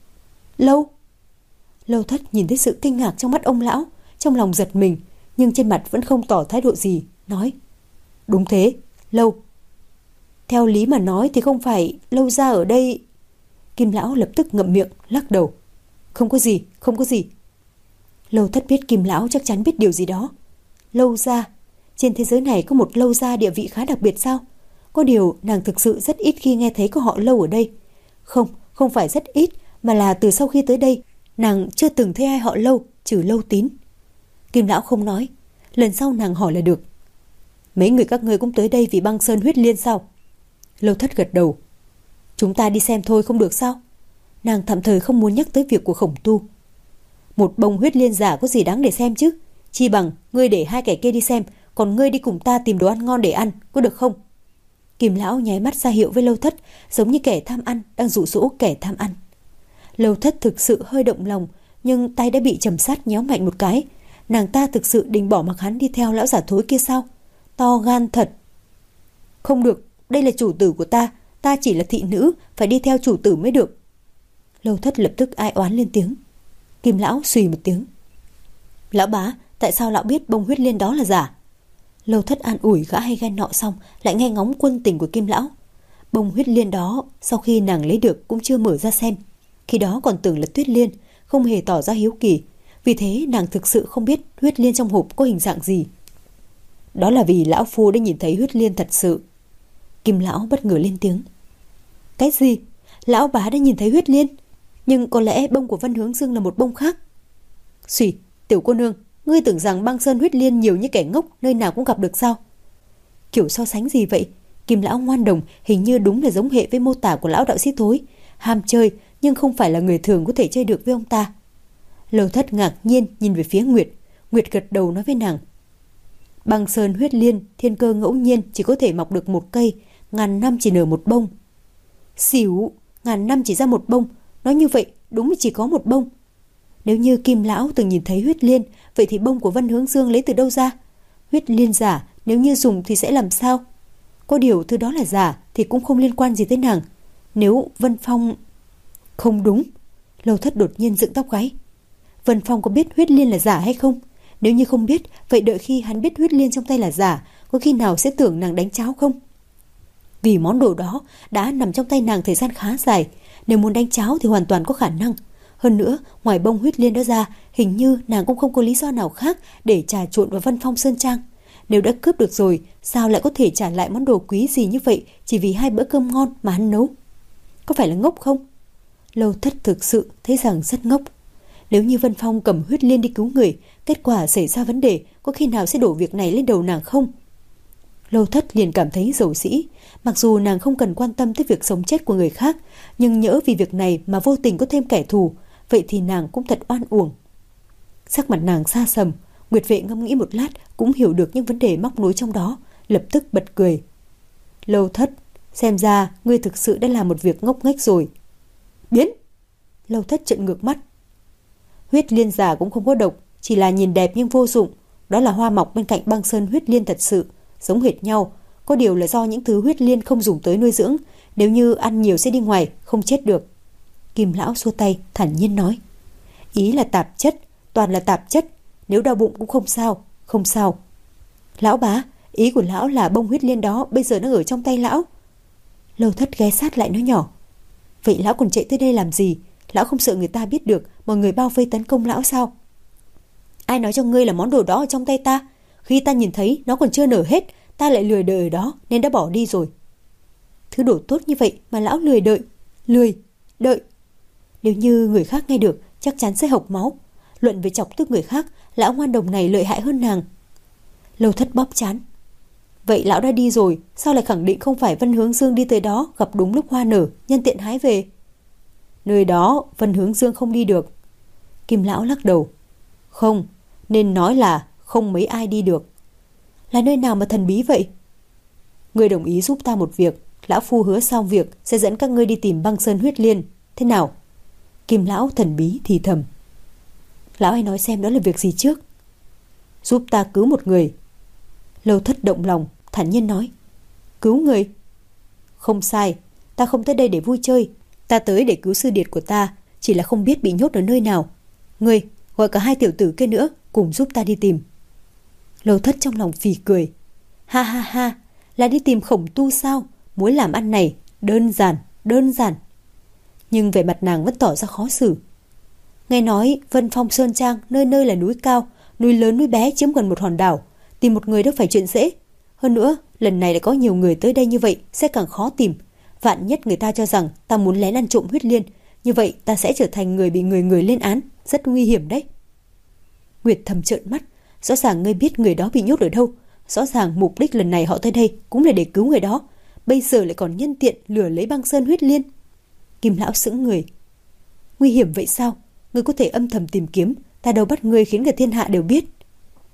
Lâu? Lâu Thất nhìn thấy sự kinh ngạc trong mắt ông lão, trong lòng giật mình, nhưng trên mặt vẫn không tỏ thái độ gì, nói: Đúng thế, Lâu. Theo lý mà nói thì không phải Lâu gia ở đây. Kim lão lập tức ngậm miệng, lắc đầu. Không có gì, không có gì. Lâu Thất biết Kim lão chắc chắn biết điều gì đó. Lâu gia, trên thế giới này có một Lâu gia địa vị khá đặc biệt sao? Có điều nàng thực sự rất ít khi nghe thấy có họ Lâu ở đây. Không, không phải rất ít, mà là từ sau khi tới đây, nàng chưa từng thấy ai họ Lâu, trừ Lâu Tín. Kim lão không nói, lần sau nàng hỏi là được. Mấy người các ngươi cũng tới đây vì băng sơn huyết liên sao? Lâu Thất gật đầu. Chúng ta đi xem thôi không được sao? Nàng tạm thời không muốn nhắc tới việc của Khổng Tu. Một bông huyết liên giả có gì đáng để xem chứ? Chi bằng ngươi để hai kẻ kia đi xem, còn ngươi đi cùng ta tìm đồ ăn ngon để ăn, có được không? Kim lão nháy mắt ra hiệu với Lâu Thất, giống như kẻ tham ăn đang dụ dỗ kẻ tham ăn. Lâu Thất thực sự hơi động lòng, nhưng tay đã bị Trầm Sát nhéo mạnh một cái. Nàng ta thực sự định bỏ mặc hắn đi theo lão giả thối kia sao? To gan thật. Không được, đây là chủ tử của ta, ta chỉ là thị nữ, phải đi theo chủ tử mới được. Lâu Thất lập tức ai oán lên tiếng. Kim lão xùy một tiếng. Lão bá, tại sao lão biết bông huyết liên đó là giả? Lâu Thất an ủi gã hay ghen nọ xong, lại nghe ngóng quân tình của Kim lão. Bông huyết liên đó sau khi nàng lấy được cũng chưa mở ra xem, khi đó còn tưởng là tuyết liên, không hề tỏ ra hiếu kỳ, vì thế nàng thực sự không biết huyết liên trong hộp có hình dạng gì. Đó là vì lão phu đã nhìn thấy huyết liên thật sự. Kim lão bất ngờ lên tiếng. Cái gì? Lão bá đã nhìn thấy huyết liên? Nhưng có lẽ bông của Vân Hướng Dương là một bông khác. Xùy, tiểu cô nương, ngươi tưởng rằng băng sơn huyết liên nhiều như kẻ ngốc nơi nào cũng gặp được sao? Kiểu so sánh gì vậy? Kim lão ngoan đồng hình như đúng là giống hệ với mô tả của lão đạo sĩ thối, ham chơi nhưng không phải là người thường có thể chơi được với ông ta. Lâu Thất ngạc nhiên nhìn về phía Nguyệt. Nguyệt gật đầu nói với nàng. Băng sơn huyết liên thiên cơ ngẫu nhiên chỉ có thể mọc được một cây, ngàn năm chỉ nở một bông. Xỉu, ngàn năm chỉ ra một bông, nói như vậy đúng là chỉ có một bông. Nếu như Kim lão từng nhìn thấy huyết liên, vậy thì bông của Vân Hướng Dương lấy từ đâu ra? Huyết liên giả nếu như dùng thì sẽ làm sao? Có điều thứ đó là giả thì cũng không liên quan gì tới nàng. Nếu Vân Phong... Không đúng. Lâu Thất đột nhiên dựng tóc gáy. Vân Phong có biết huyết liên là giả hay không? Nếu như không biết, vậy đợi khi hắn biết huyết liên trong tay là giả, có khi nào sẽ tưởng nàng đánh cháo không? Vì món đồ đó đã nằm trong tay nàng thời gian khá dài, nếu muốn đánh cháo thì hoàn toàn có khả năng. Hơn nữa, ngoài bông huyết liên đó ra, hình như nàng cũng không có lý do nào khác để trà trộn vào Vân Phong Sơn Trang. Nếu đã cướp được rồi, sao lại có thể trả lại món đồ quý gì như vậy chỉ vì hai bữa cơm ngon mà hắn nấu? Có phải là ngốc không? Lâu Thất thực sự thấy rằng rất ngốc. Nếu như Vân Phong cầm huyết liên đi cứu người, kết quả xảy ra vấn đề, có khi nào sẽ đổ việc này lên đầu nàng không? Lâu Thất liền cảm thấy dầu dĩ. Mặc dù nàng không cần quan tâm tới việc sống chết của người khác, nhưng nhỡ vì việc này mà vô tình có thêm kẻ thù, vậy thì nàng cũng thật oan uổng. Sắc mặt nàng xa sầm. Nguyệt Vệ ngẫm nghĩ một lát cũng hiểu được những vấn đề móc nối trong đó, lập tức bật cười. Lâu Thất, xem ra ngươi thực sự đã làm một việc ngốc nghếch rồi. Biến! Lâu Thất trợn ngược mắt. Huyết liên giả cũng không có độc, chỉ là nhìn đẹp nhưng vô dụng. Đó là hoa mọc bên cạnh băng sơn huyết liên thật sự, giống hệt nhau. Có điều là do những thứ huyết liên không dùng tới nuôi dưỡng, nếu như ăn nhiều sẽ đi ngoài, không chết được. Kim lão xua tay, thản nhiên nói. Ý là tạp chất, toàn là tạp chất. Nếu đau bụng cũng không sao, không sao. Lão bá, ý của lão là bông huyết liên đó bây giờ nó ở trong tay lão. Lâu Thất ghé sát lại nói nhỏ. Vậy lão còn chạy tới đây làm gì? Lão không sợ người ta biết được mọi người bao vây tấn công lão sao? Ai nói cho ngươi là món đồ đó ở trong tay ta? Khi ta nhìn thấy nó còn chưa nở hết, ta lại lười đợi ở đó nên đã bỏ đi rồi. Thứ đồ tốt như vậy mà lão lười đợi. Lười, đợi. Nếu như người khác nghe được chắc chắn sẽ hộc máu. Luận về chọc tức người khác, lão ngoan đồng này lợi hại hơn nàng. Lâu Thất bóp chán. Vậy lão đã đi rồi, sao lại khẳng định không phải Vân Hướng Dương đi tới đó gặp đúng lúc hoa nở, nhân tiện hái về? Nơi đó Vân Hướng Dương không đi được. Kim lão lắc đầu. Không, nên nói là không mấy ai đi được. Là nơi nào mà thần bí vậy? Ngươi đồng ý giúp ta một việc, lão phu hứa xong việc sẽ dẫn các ngươi đi tìm băng sơn huyết liên. Thế nào? Kim lão thần bí thì thầm. Lão hãy nói xem đó là việc gì trước. Giúp ta cứu một người. Lâu Thất động lòng, thản nhiên nói. Cứu người? Không sai, ta không tới đây để vui chơi. Ta tới để cứu sư điệt của ta, chỉ là không biết bị nhốt ở nơi nào. Ngươi, gọi cả hai tiểu tử kia nữa, cùng giúp ta đi tìm. Lâu Thất trong lòng phì cười. Ha ha ha, là đi tìm khổng tu sao? Muốn làm ăn này, đơn giản, đơn giản. Nhưng vẻ mặt nàng vẫn tỏ ra khó xử. Nghe nói Vân Phong Sơn Trang nơi nơi là núi cao, núi lớn núi bé chiếm gần một hòn đảo. Tìm một người đâu phải chuyện dễ. Hơn nữa, lần này lại có nhiều người tới đây như vậy sẽ càng khó tìm. Vạn nhất người ta cho rằng ta muốn lén ăn trộm huyết liên, như vậy ta sẽ trở thành người bị người người lên án, rất nguy hiểm đấy. Nguyệt thầm trợn mắt. Rõ ràng ngươi biết người đó bị nhốt ở đâu. Rõ ràng mục đích lần này họ tới đây cũng là để cứu người đó. Bây giờ lại còn nhân tiện lừa lấy băng sơn huyết liên. Kim lão sững người. Nguy hiểm vậy sao? Ngươi có thể âm thầm tìm kiếm, ta đâu bắt ngươi khiến cả thiên hạ đều biết.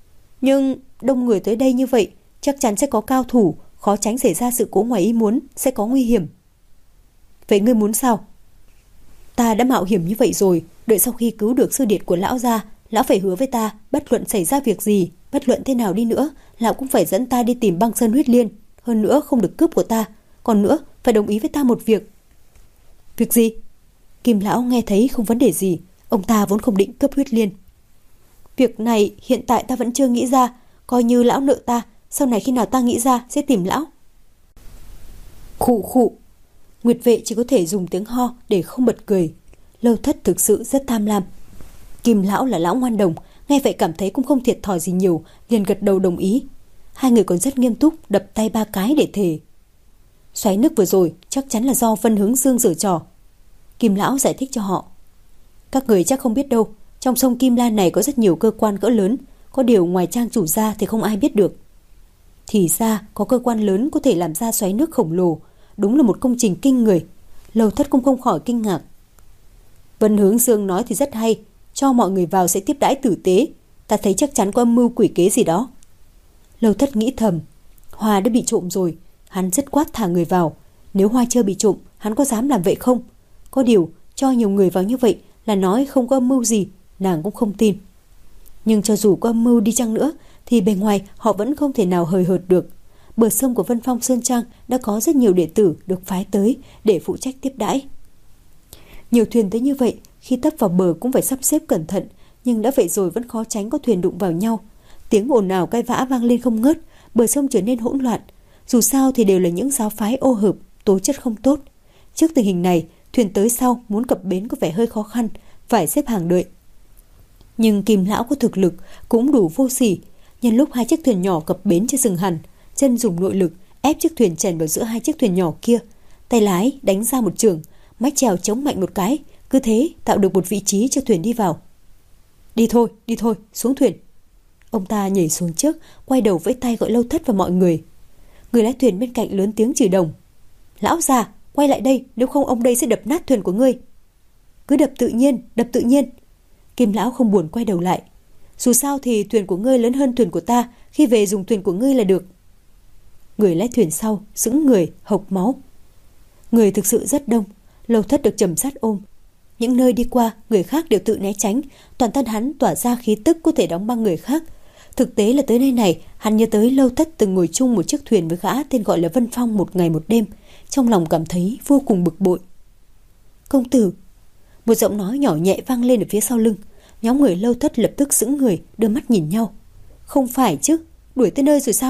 Nhưng đông người tới đây như vậy, chắc chắn sẽ có cao thủ, khó tránh xảy ra sự cố ngoài ý muốn, sẽ có nguy hiểm. Vậy ngươi muốn sao? Ta đã mạo hiểm như vậy rồi, đợi sau khi cứu được sư điệt của lão ra, lão phải hứa với ta, bất luận xảy ra việc gì, bất luận thế nào đi nữa, lão cũng phải dẫn ta đi tìm băng sơn huyết liên. Hơn nữa không được cướp của ta, còn nữa phải đồng ý với ta một việc. Việc gì? Kim lão nghe thấy không vấn đề gì, ông ta vốn không định cướp huyết liên. Việc này hiện tại ta vẫn chưa nghĩ ra, coi như lão nợ ta, sau này khi nào ta nghĩ ra sẽ tìm lão. Khụ khụ. Nguyệt vệ chỉ có thể dùng tiếng ho để không bật cười. Lâu Thất thực sự rất tham lam. Kim lão là lão ngoan đồng, nghe vậy cảm thấy cũng không thiệt thòi gì nhiều, liền gật đầu đồng ý. Hai người còn rất nghiêm túc, đập tay ba cái để thề. Xoáy nước vừa rồi chắc chắn là do Vân Hướng Dương giở trò. Kim lão giải thích cho họ. Các người chắc không biết đâu, trong sông Kim Lan này có rất nhiều cơ quan cỡ lớn, có điều ngoài trang chủ ra thì không ai biết được. Thì ra có cơ quan lớn có thể làm ra xoáy nước khổng lồ, đúng là một công trình kinh người. Lâu Thất cũng không khỏi kinh ngạc. Vân Hướng Dương nói thì rất hay, cho mọi người vào sẽ tiếp đãi tử tế, ta thấy chắc chắn có âm mưu quỷ kế gì đó. Lâu Thất nghĩ thầm, Hoa đã bị trộm rồi, hắn dứt khoát thả người vào. Nếu Hoa chưa bị trộm, hắn có dám làm vậy không? Có điều, cho nhiều người vào như vậy là nói không có âm mưu gì, nàng cũng không tin. Nhưng cho dù có âm mưu đi chăng nữa, thì bề ngoài họ vẫn không thể nào hời hợt được. Bờ sông của Vân Phong Sơn Trang đã có rất nhiều đệ tử được phái tới để phụ trách tiếp đãi. Nhiều thuyền tới như vậy, khi tấp vào bờ cũng phải sắp xếp cẩn thận, nhưng đã vậy rồi vẫn khó tránh có thuyền đụng vào nhau. Tiếng ồn ào cãi vã vang lên không ngớt, bờ sông trở nên hỗn loạn. Dù sao thì đều là những giáo phái ô hợp, tố chất không tốt. Trước tình hình này, thuyền tới sau muốn cập bến có vẻ hơi khó khăn, phải xếp hàng đợi. Nhưng Kim lão có thực lực cũng đủ vô sỉ. Nhân lúc hai chiếc thuyền nhỏ cập bến chưa dừng hẳn, chân dùng nội lực ép chiếc thuyền chèn vào giữa hai chiếc thuyền nhỏ kia. Tay lái đánh ra một chưởng, mách chèo chống mạnh một cái, cứ thế tạo được một vị trí cho thuyền đi vào. Đi thôi, đi thôi, xuống thuyền. Ông ta nhảy xuống trước, quay đầu vẫy tay gọi Lâu Thất và mọi người. Người lái thuyền bên cạnh lớn tiếng chửi đồng. Lão già, quay lại đây, nếu không ông đây sẽ đập nát thuyền của ngươi. Cứ đập tự nhiên, đập tự nhiên. Kim lão không buồn quay đầu lại. Dù sao thì thuyền của ngươi lớn hơn thuyền của ta, khi về dùng thuyền của ngươi là được. Người lái thuyền sau sững người, hộc máu. Người thực sự rất đông. Lâu Thất được chầm sát ôm. Những nơi đi qua, người khác đều tự né tránh, toàn thân hắn tỏa ra khí tức có thể đóng băng người khác. Thực tế là tới nơi này, hắn nhớ tới Lâu Thất từng ngồi chung một chiếc thuyền với gã tên gọi là Vân Phong một ngày một đêm, trong lòng cảm thấy vô cùng bực bội. Công tử! Một giọng nói nhỏ nhẹ vang lên ở phía sau lưng. Nhóm người Lâu Thất lập tức sững người, đưa mắt nhìn nhau. Không phải chứ, đuổi tới nơi rồi sao?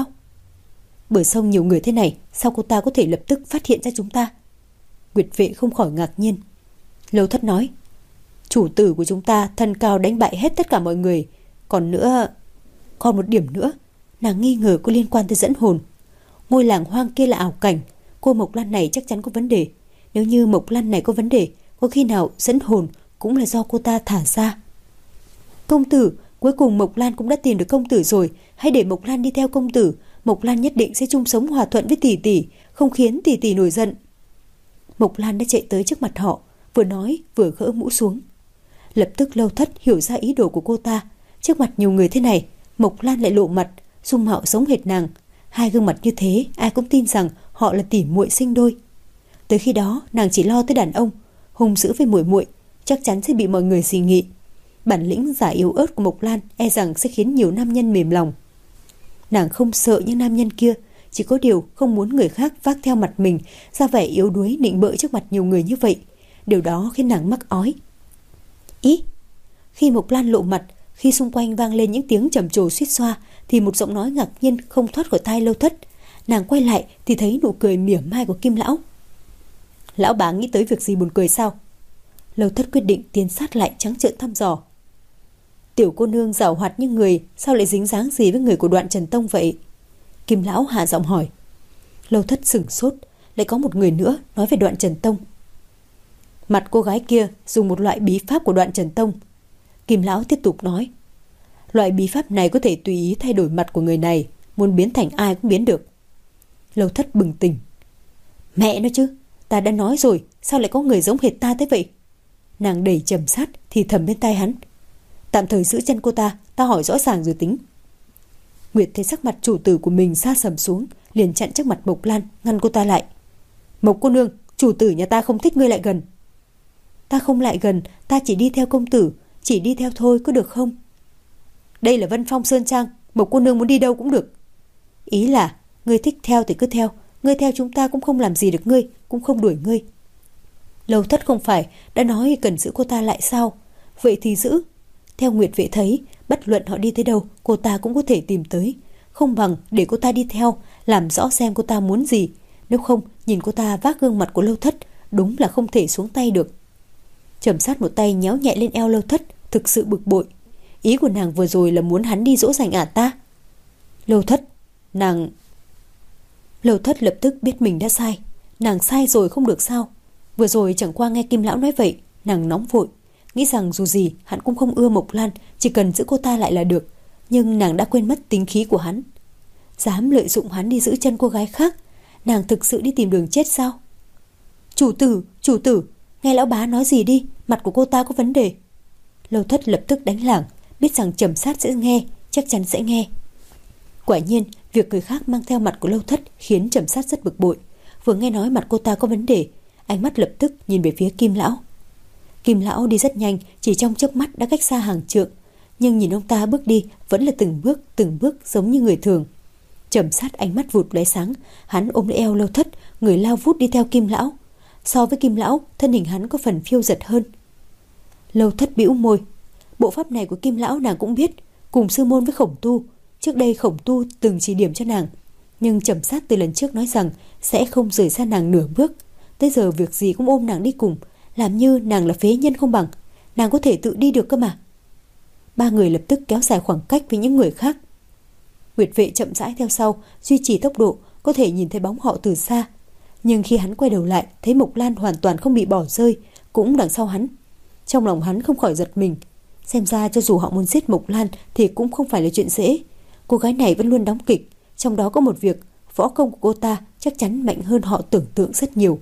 Bờ sông nhiều người thế này, sao cô ta có thể lập tức phát hiện ra chúng ta? Nguyệt vệ không khỏi ngạc nhiên. Lâu Thất nói, chủ tử của chúng ta thân cao đánh bại hết tất cả mọi người. Còn nữa, còn một điểm nữa, nàng nghi ngờ có liên quan tới dẫn hồn. Ngôi làng hoang kia là ảo cảnh, cô Mộc Lan này chắc chắn có vấn đề. Nếu như Mộc Lan này có vấn đề, có khi nào dẫn hồn cũng là do cô ta thả ra. Công tử, cuối cùng Mộc Lan cũng đã tìm được công tử rồi, hãy để Mộc Lan đi theo công tử. Mộc Lan nhất định sẽ chung sống hòa thuận với tỷ tỷ, không khiến tỷ tỷ nổi giận. Mộc Lan đã chạy tới trước mặt họ, vừa nói vừa gỡ mũ xuống. Lập tức Lâu Thất hiểu ra ý đồ của cô ta. Trước mặt nhiều người thế này, Mộc Lan lại lộ mặt, dung mạo giống hệt nàng. Hai gương mặt như thế, ai cũng tin rằng họ là tỷ muội sinh đôi. Tới khi đó, nàng chỉ lo tới đàn ông, hung dữ với muội muội, chắc chắn sẽ bị mọi người xì nghị. Bản lĩnh giả yếu ớt của Mộc Lan e rằng sẽ khiến nhiều nam nhân mềm lòng. Nàng không sợ những nam nhân kia, chỉ có điều không muốn người khác vác theo mặt mình, ra vẻ yếu đuối nịnh bợ trước mặt nhiều người như vậy. Điều đó khiến nàng mắc ói. Ý! Khi Mộc Lan lộ mặt, khi xung quanh vang lên những tiếng trầm trồ suýt xoa, thì một giọng nói ngạc nhiên không thoát khỏi tai Lâu Thất. Nàng quay lại thì thấy nụ cười mỉa mai của Kim lão. Lão bá nghĩ tới việc gì buồn cười sao? Lâu Thất quyết định tiến sát lại trắng trợn thăm dò. Tiểu cô nương giàu hoạt như người, sao lại dính dáng gì với người của Đoạn Trần Tông vậy? Kim lão hạ giọng hỏi. Lâu Thất sửng sốt, lại có một người nữa nói về Đoạn Trần Tông. Mặt cô gái kia dùng một loại bí pháp của Đoạn Trần Tông. Kim lão tiếp tục nói. Loại bí pháp này có thể tùy ý thay đổi mặt của người này, muốn biến thành ai cũng biến được. Lâu Thất bừng tỉnh. Mẹ nó chứ, ta đã nói rồi, sao lại có người giống hệt ta thế vậy? Nàng đẩy trầm sát thì thầm bên tai hắn. Tạm thời giữ chân cô ta, ta hỏi rõ ràng rồi tính. Nguyệt thấy sắc mặt chủ tử của mình sa sầm xuống, liền chặn trước mặt Mộc Lan, ngăn cô ta lại. Mộc cô nương, chủ tử nhà ta không thích ngươi lại gần. Ta không lại gần, ta chỉ đi theo công tử, chỉ đi theo thôi, có được không? Đây là Vân Phong Sơn Trang, Mộc cô nương muốn đi đâu cũng được. Ý là, ngươi thích theo thì cứ theo, ngươi theo chúng ta cũng không làm gì được ngươi, cũng không đuổi ngươi. Lâu Thất không phải đã nói cần giữ cô ta lại sao? Vậy thì giữ. Theo Nguyệt Vệ thấy, bất luận họ đi tới đâu, cô ta cũng có thể tìm tới. Không bằng để cô ta đi theo, làm rõ xem cô ta muốn gì. Nếu không, nhìn cô ta vác gương mặt của Lâu Thất, đúng là không thể xuống tay được. Trầm Sát một tay nhéo nhẹ lên eo Lâu Thất, thực sự bực bội. Ý của nàng vừa rồi là muốn hắn đi dỗ dành ả ta. Lâu Thất, nàng... Lâu Thất lập tức biết mình đã sai. Nàng sai rồi không được sao? Vừa rồi chẳng qua nghe Kim Lão nói vậy, nàng nóng vội, nghĩ rằng dù gì hắn cũng không ưa Mộc Lan, chỉ cần giữ cô ta lại là được. Nhưng nàng đã quên mất tính khí của hắn. Dám lợi dụng hắn đi giữ chân cô gái khác, nàng thực sự đi tìm đường chết sao? Chủ tử, chủ tử, nghe lão bá nói gì đi, mặt của cô ta có vấn đề. Lâu Thất lập tức đánh lảng, biết rằng Trầm Sát sẽ nghe, chắc chắn sẽ nghe. Quả nhiên, việc người khác mang theo mặt của Lâu Thất khiến Trầm Sát rất bực bội. Vừa nghe nói mặt cô ta có vấn đề, ánh mắt lập tức nhìn về phía Kim Lão. Kim Lão đi rất nhanh, chỉ trong chớp mắt đã cách xa hàng trượng, nhưng nhìn ông ta bước đi vẫn là từng bước từng bước giống như người thường. Trầm Sát ánh mắt vụt lóe sáng, hắn ôm lấy eo Lâu Thất, người lao vút đi theo Kim Lão. So với Kim Lão, thân hình hắn có phần phiêu dật hơn. Lâu Thất bĩu môi, bộ pháp này của Kim Lão nàng cũng biết, cùng sư môn với Khổng Tu. Trước đây Khổng Tu từng chỉ điểm cho nàng, nhưng Trầm Sát từ lần trước nói rằng sẽ không rời xa nàng nửa bước. Tới giờ việc gì cũng ôm nàng đi cùng, làm như nàng là phế nhân không bằng. Nàng có thể tự đi được cơ mà. Ba người lập tức kéo dài khoảng cách với những người khác. Nguyệt Vệ chậm rãi theo sau, duy trì tốc độ, có thể nhìn thấy bóng họ từ xa. Nhưng khi hắn quay đầu lại, thấy Mộc Lan hoàn toàn không bị bỏ rơi, cũng đằng sau hắn. Trong lòng hắn không khỏi giật mình. Xem ra cho dù họ muốn giết Mộc Lan thì cũng không phải là chuyện dễ. Cô gái này vẫn luôn đóng kịch, trong đó có một việc, võ công của cô ta chắc chắn mạnh hơn họ tưởng tượng rất nhiều.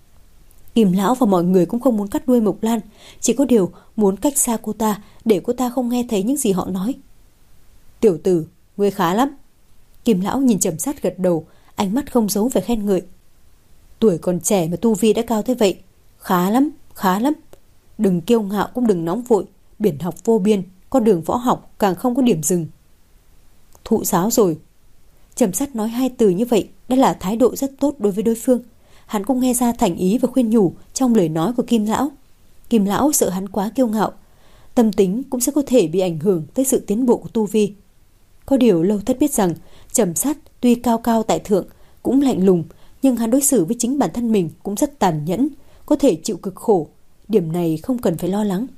Kim Lão và mọi người cũng không muốn cắt đuôi Mộc Lan, chỉ có điều muốn cách xa cô ta để cô ta không nghe thấy những gì họ nói. Tiểu tử, ngươi khá lắm. Kim Lão nhìn Trầm Sát gật đầu, ánh mắt không giấu vẻ khen ngợi. Tuổi còn trẻ mà tu vi đã cao thế vậy, khá lắm, khá lắm. Đừng kiêu ngạo cũng đừng nóng vội, biển học vô biên, con đường võ học càng không có điểm dừng. Thụ giáo rồi. Trầm Sát nói hai từ như vậy đã là thái độ rất tốt đối với đối phương. Hắn cũng nghe ra thành ý và khuyên nhủ trong lời nói của Kim Lão. Kim Lão sợ hắn quá kiêu ngạo, tâm tính cũng sẽ có thể bị ảnh hưởng tới sự tiến bộ của tu vi. Có điều Lâu Thất biết rằng Trầm Sát tuy cao cao tại thượng, cũng lạnh lùng, nhưng hắn đối xử với chính bản thân mình cũng rất tàn nhẫn, có thể chịu cực khổ. Điểm này không cần phải lo lắng.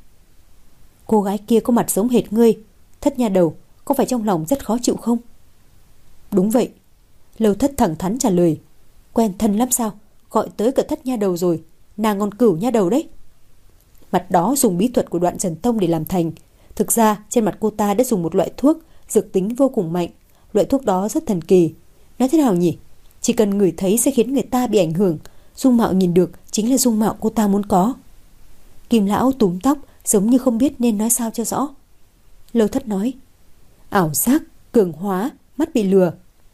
Cô gái kia có mặt giống hệt ngươi, Thất nha đầu, có phải trong lòng rất khó chịu không? Đúng vậy. Lâu Thất thẳng thắn trả lời. Quen thân lắm sao? Gọi tới cả Thất nha đầu rồi, nàng còn Cửu nha đầu đấy. Mặt đó dùng bí thuật của Đoạn Trần Tông để làm thành. Thực ra trên mặt cô ta đã dùng một loại thuốc dược tính vô cùng mạnh. Loại thuốc đó rất thần kỳ. Nói thế nào nhỉ? Chỉ cần người thấy sẽ khiến người ta bị ảnh hưởng. Dung mạo nhìn được chính là dung mạo cô ta muốn có. Kim Lão túm tóc, giống như không biết nên nói sao cho rõ. Lâu Thất nói, ảo giác, cường hóa, mắt bị lừa.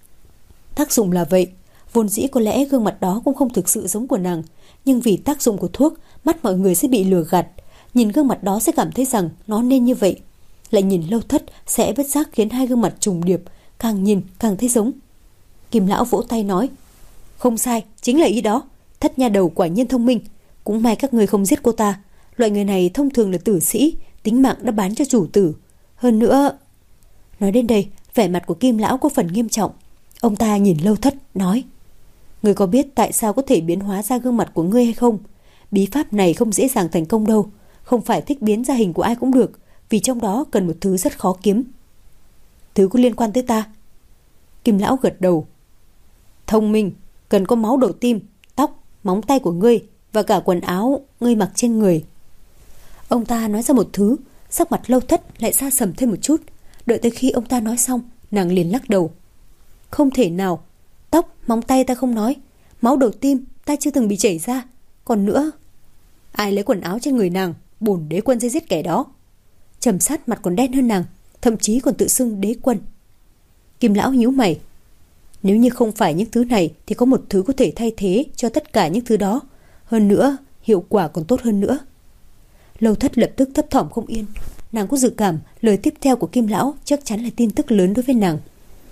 Tác dụng là vậy. Vốn dĩ có lẽ gương mặt đó cũng không thực sự giống của nàng, nhưng vì tác dụng của thuốc, mắt mọi người sẽ bị lừa gạt. Nhìn gương mặt đó sẽ cảm thấy rằng nó nên như vậy. Lại nhìn Lâu Thất sẽ bất giác khiến hai gương mặt trùng điệp, càng nhìn càng thấy giống. Kim Lão vỗ tay nói, không sai, chính là ý đó. Thất nha đầu quả nhiên thông minh. Cũng may các người không giết cô ta. Loại người này thông thường là tử sĩ, tính mạng đã bán cho chủ tử. Hơn nữa... Nói đến đây, vẻ mặt của Kim Lão có phần nghiêm trọng. Ông ta nhìn Lâu Thất, nói, ngươi có biết tại sao có thể biến hóa ra gương mặt của ngươi hay không? Bí pháp này không dễ dàng thành công đâu. Không phải thích biến ra hình của ai cũng được, vì trong đó cần một thứ rất khó kiếm. Thứ có liên quan tới ta? Kim Lão gật đầu. Thông minh, cần có máu đổ tim, tóc, móng tay của ngươi và cả quần áo ngươi mặc trên người. Ông ta nói ra một thứ, sắc mặt Lâu Thất lại xa sầm thêm một chút. Đợi tới khi ông ta nói xong, nàng liền lắc đầu. Không thể nào, tóc, móng tay ta không nói, máu đầu tim ta chưa từng bị chảy ra. Còn nữa, ai lấy quần áo trên người nàng, bổn đế quân sẽ giết kẻ đó. Trầm Sát mặt còn đen hơn nàng, thậm chí còn tự xưng đế quân. Kim lão nhíu mày. Nếu như không phải những thứ này thì có một thứ có thể thay thế cho tất cả những thứ đó. Hơn nữa, hiệu quả còn tốt hơn nữa. Lâu Thất lập tức thấp thỏm không yên. Nàng có dự cảm lời tiếp theo của Kim lão chắc chắn là tin tức lớn đối với nàng.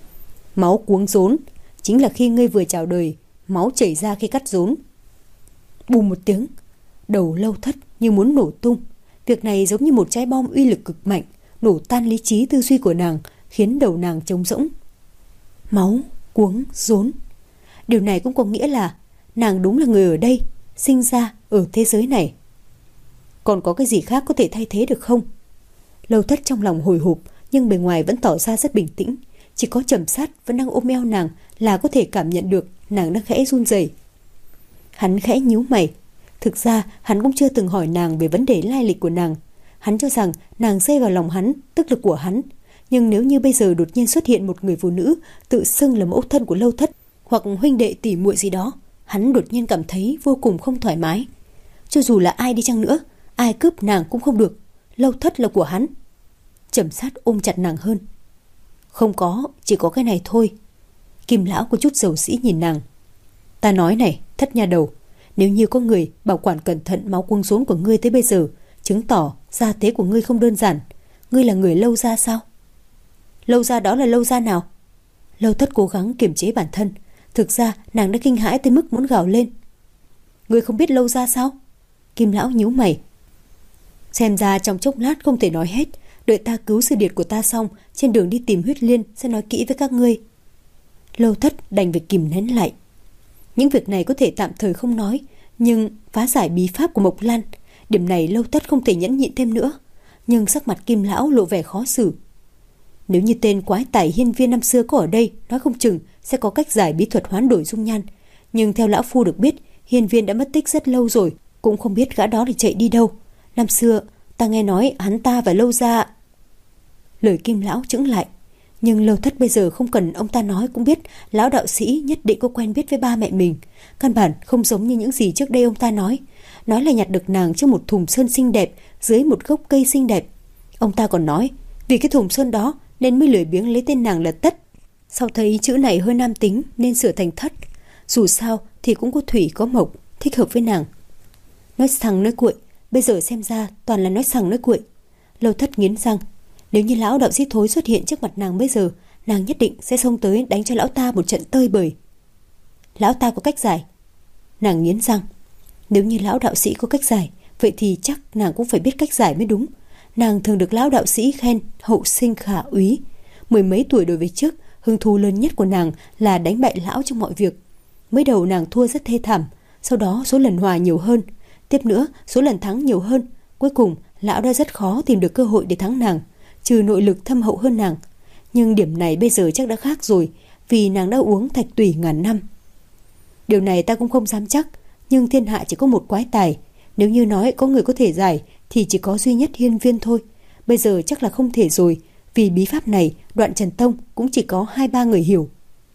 Máu cuống rốn, chính là khi ngươi vừa chào đời, máu chảy ra khi cắt rốn. Bùm một tiếng, đầu Lâu Thất như muốn nổ tung. Việc này giống như một trái bom uy lực cực mạnh, nổ tan lý trí tư duy của nàng, khiến đầu nàng trống rỗng. Máu cuống rốn. Điều này cũng có nghĩa là nàng đúng là người ở đây, sinh ra ở thế giới này. Còn có cái gì khác có thể thay thế được không? Lâu Thất trong lòng hồi hộp, nhưng bề ngoài vẫn tỏ ra rất bình tĩnh. Chỉ có Trầm Sát vẫn đang ôm eo nàng là có thể cảm nhận được nàng đang khẽ run rẩy. Hắn khẽ nhíu mày. Thực ra hắn cũng chưa từng hỏi nàng về vấn đề lai lịch của nàng. Hắn cho rằng nàng rơi vào lòng hắn, tức là của hắn. Nhưng nếu như bây giờ đột nhiên xuất hiện một người phụ nữ tự xưng là mẫu thân của Lâu Thất hoặc huynh đệ tỷ muội gì đó, hắn đột nhiên cảm thấy vô cùng không thoải mái. Cho dù là ai đi chăng nữa, ai cướp nàng cũng không được. Lâu Thất là của hắn. Trầm Sát ôm chặt nàng hơn. Không có, chỉ có cái này thôi. Kim lão có chút dầu dĩ nhìn nàng. Ta nói này, Thất nha đầu, nếu như có người bảo quản cẩn thận máu cuống rốn của ngươi tới bây giờ, chứng tỏ gia thế của ngươi không đơn giản. Ngươi là người Lâu gia sao? Lâu gia đó là Lâu gia nào? Lâu Thất cố gắng kiềm chế bản thân. Thực ra nàng đã kinh hãi tới mức muốn gào lên. Ngươi không biết Lâu gia sao? Kim lão nhíu mày. Xem ra trong chốc lát không thể nói hết. Đợi ta cứu sư điệt của ta xong, trên đường đi tìm huyết liên sẽ nói kỹ với các ngươi. Lâu Thất đành phải kìm nén lại. Những việc này có thể tạm thời không nói, nhưng phá giải bí pháp của Mộc Lan, điểm này Lâu Thất không thể nhẫn nhịn thêm nữa. Nhưng sắc mặt Kim lão lộ vẻ khó xử. Nếu như tên quái tài hiên viên năm xưa có ở đây, nói không chừng sẽ có cách giải bí thuật hoán đổi dung nhan. Nhưng theo lão phu được biết, hiên viên đã mất tích rất lâu rồi, cũng không biết gã đó thì chạy đi đâu. Năm xưa ta nghe nói hắn ta và Lâu gia. Lời Kim lão chững lại. Nhưng Lâu Thất bây giờ không cần ông ta nói cũng biết lão đạo sĩ nhất định có quen biết với ba mẹ mình. Căn bản không giống như những gì trước đây ông ta nói. Nói là nhặt được nàng trong một thùng sơn xinh đẹp dưới một gốc cây xinh đẹp. Ông ta còn nói vì cái thùng sơn đó nên mới lười biếng lấy tên nàng là Tất. Sau thấy chữ này hơi nam tính nên sửa thành Thất. Dù sao thì cũng có thủy có mộc, thích hợp với nàng. Nói sằng nói cuội, bây giờ xem ra toàn là nói sằng nói cuội. Lâu Thất nghiến răng. Nếu như lão đạo sĩ thối xuất hiện trước mặt nàng bây giờ, nàng nhất định sẽ xông tới đánh cho lão ta một trận tơi bời. Lão ta có cách giải. Nàng nghiến răng. Nếu như lão đạo sĩ có cách giải, vậy thì chắc nàng cũng phải biết cách giải mới đúng. Nàng thường được lão đạo sĩ khen hậu sinh khả úy. Mười mấy tuổi đối với trước, hứng thú lớn nhất của nàng là đánh bại lão trong mọi việc. Mới đầu nàng thua rất thê thảm, sau đó số lần hòa nhiều hơn, tiếp nữa số lần thắng nhiều hơn. Cuối cùng lão đã rất khó tìm được cơ hội để thắng nàng, trừ nội lực thâm hậu hơn nàng. Nhưng điểm này bây giờ chắc đã khác rồi, vì nàng đã uống thạch tủy ngàn năm. Điều này ta cũng không dám chắc, nhưng thiên hạ chỉ có một quái tài. Nếu như nói có người có thể giải thì chỉ có duy nhất hiên viên thôi. Bây giờ chắc là không thể rồi, vì bí pháp này Đoạn Trần Tông cũng chỉ có hai ba người hiểu.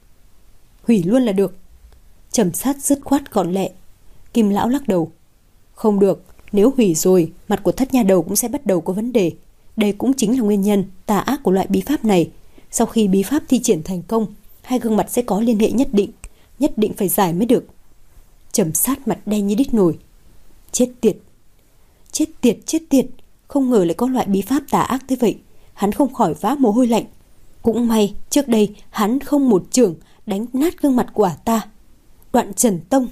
Hủy luôn là được. Trầm Sát dứt khoát gọn lẹ. Kim lão lắc đầu. Không được, nếu hủy rồi mặt của Thất nha đầu cũng sẽ bắt đầu có vấn đề. Đây cũng chính là nguyên nhân tà ác của loại bí pháp này. Sau khi bí pháp thi triển thành công, hai gương mặt sẽ có liên hệ nhất định, nhất định phải giải mới được. Trầm Sát mặt đen như đít nồi. Chết tiệt, chết tiệt, chết tiệt. Không ngờ lại có loại bí pháp tà ác thế vậy. Hắn không khỏi vã mồ hôi lạnh. Cũng may trước đây hắn không một chưởng đánh nát gương mặt của ả ta. Đoạn Trần Tông.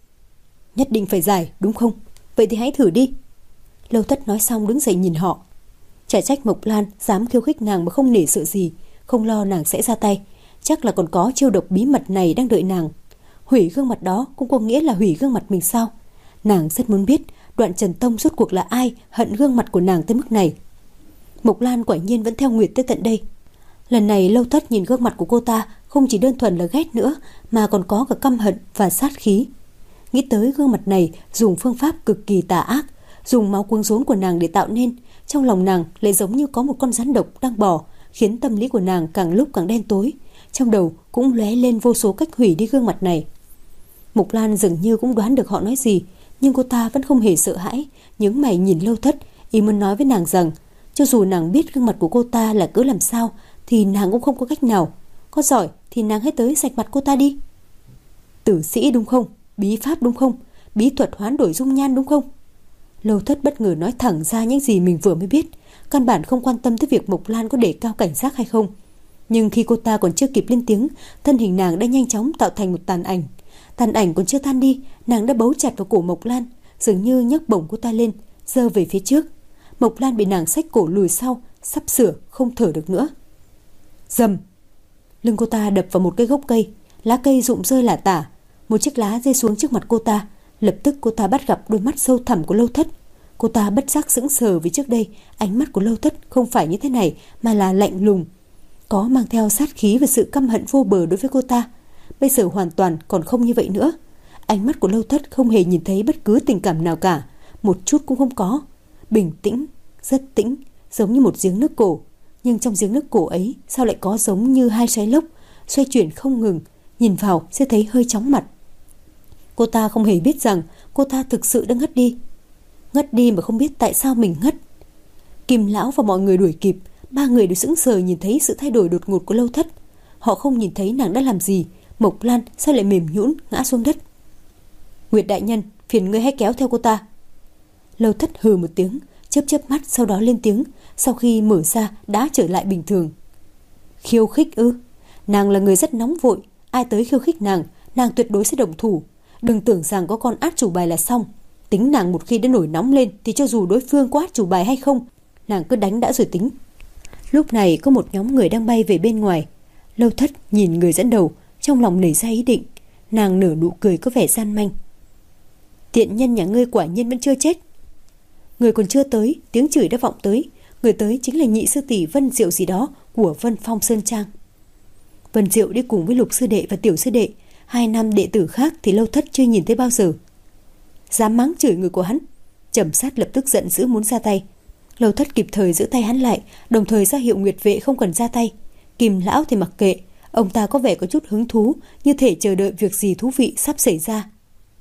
Nhất định phải giải, đúng không? Vậy thì hãy thử đi. Lâu Thất nói xong đứng dậy nhìn họ. Chả trách Mộc Lan dám khiêu khích nàng mà không nể sợ gì, không lo nàng sẽ ra tay. Chắc là còn có chiêu độc bí mật này đang đợi nàng. Hủy gương mặt đó cũng có nghĩa là hủy gương mặt mình sao? Nàng rất muốn biết Đoạn Trần Tông rốt cuộc là ai hận gương mặt của nàng tới mức này. Mộc Lan quả nhiên vẫn theo Nguyệt tới tận đây. Lần này Lâu Thất nhìn gương mặt của cô ta không chỉ đơn thuần là ghét nữa, mà còn có cả căm hận và sát khí. Nghĩ tới gương mặt này dùng phương pháp cực kỳ tà ác, dùng máu cuống rốn của nàng để tạo nên, trong lòng nàng lại giống như có một con rắn độc đang bò, khiến tâm lý của nàng càng lúc càng đen tối. Trong đầu cũng lóe lên vô số cách hủy đi gương mặt này. Mộc Lan dường như cũng đoán được họ nói gì, nhưng cô ta vẫn không hề sợ hãi, nhướng mày nhìn Lâu Thất, ý muốn nói với nàng rằng cho dù nàng biết gương mặt của cô ta là cỡ làm sao thì nàng cũng không có cách nào. Có giỏi thì nàng hãy tới sạch mặt cô ta đi. Tử sĩ đúng không? Bí pháp đúng không? Bí thuật hoán đổi dung nhan đúng không? Lâu Thất bất ngờ nói thẳng ra những gì mình vừa mới biết, căn bản không quan tâm tới việc Mộc Lan có để cao cảnh giác hay không. Nhưng khi cô ta còn chưa kịp lên tiếng, thân hình nàng đã nhanh chóng tạo thành một tàn ảnh. Tàn ảnh còn chưa tan đi, nàng đã bấu chặt vào cổ Mộc Lan, dường như nhấc bổng cô ta lên, giơ về phía trước. Mộc Lan bị nàng xách cổ lùi sau, sắp sửa không thở được nữa. Rầm! Lưng cô ta đập vào một cây gốc cây, lá cây rụng rơi lả tả. Một chiếc lá rơi xuống trước mặt cô ta. Lập tức cô ta bắt gặp đôi mắt sâu thẳm của Lâu Thất. Cô ta bất giác sững sờ vì trước đây ánh mắt của Lâu Thất không phải như thế này, mà là lạnh lùng, có mang theo sát khí và sự căm hận vô bờ đối với cô ta. Bây giờ hoàn toàn còn không như vậy nữa. Ánh mắt của Lâu Thất không hề nhìn thấy bất cứ tình cảm nào cả, một chút cũng không có. Bình tĩnh, rất tĩnh, giống như một giếng nước cổ. Nhưng trong giếng nước cổ ấy sao lại có giống như hai xoáy lốc xoay chuyển không ngừng, nhìn vào sẽ thấy hơi chóng mặt. Cô ta không hề biết rằng cô ta thực sự đã ngất đi. Ngất đi mà không biết tại sao mình ngất. Kim lão và mọi người đuổi kịp. Ba người đều sững sờ nhìn thấy sự thay đổi đột ngột của Lâu Thất. Họ không nhìn thấy nàng đã làm gì. Mộc Lan sao lại mềm nhũn ngã xuống đất. Nguyệt đại nhân, phiền ngươi hãy kéo theo cô ta. Lâu Thất hừ một tiếng, chớp chớp mắt, sau đó lên tiếng. Sau khi mở ra đã trở lại bình thường. Khiêu khích ư? Nàng là người rất nóng vội, ai tới khiêu khích nàng, nàng tuyệt đối sẽ động thủ. Đừng tưởng rằng có con át chủ bài là xong. Tính nàng một khi đã nổi nóng lên thì cho dù đối phương có át chủ bài hay không, nàng cứ đánh đã rồi tính. Lúc này có một nhóm người đang bay về bên ngoài. Lâu Thất nhìn người dẫn đầu, trong lòng nảy ra ý định. Nàng nở nụ cười có vẻ gian manh. Tiện nhân nhà ngươi quả nhiên vẫn chưa chết. Người còn chưa tới, tiếng chửi đã vọng tới. Người tới chính là nhị sư tỷ Vân Diệu gì đó của Vân Phong Sơn Trang. Vân Diệu đi cùng với Lục sư đệ và Tiểu sư đệ. Hai năm đệ tử khác thì Lâu Thất chưa nhìn thấy bao giờ. Dám mắng chửi người của hắn. Trầm Sát lập tức giận dữ muốn ra tay. Lâu Thất kịp thời giữ tay hắn lại, đồng thời ra hiệu Nguyệt vệ không cần ra tay. Kim lão thì mặc kệ, ông ta có vẻ có chút hứng thú, như thể chờ đợi việc gì thú vị sắp xảy ra.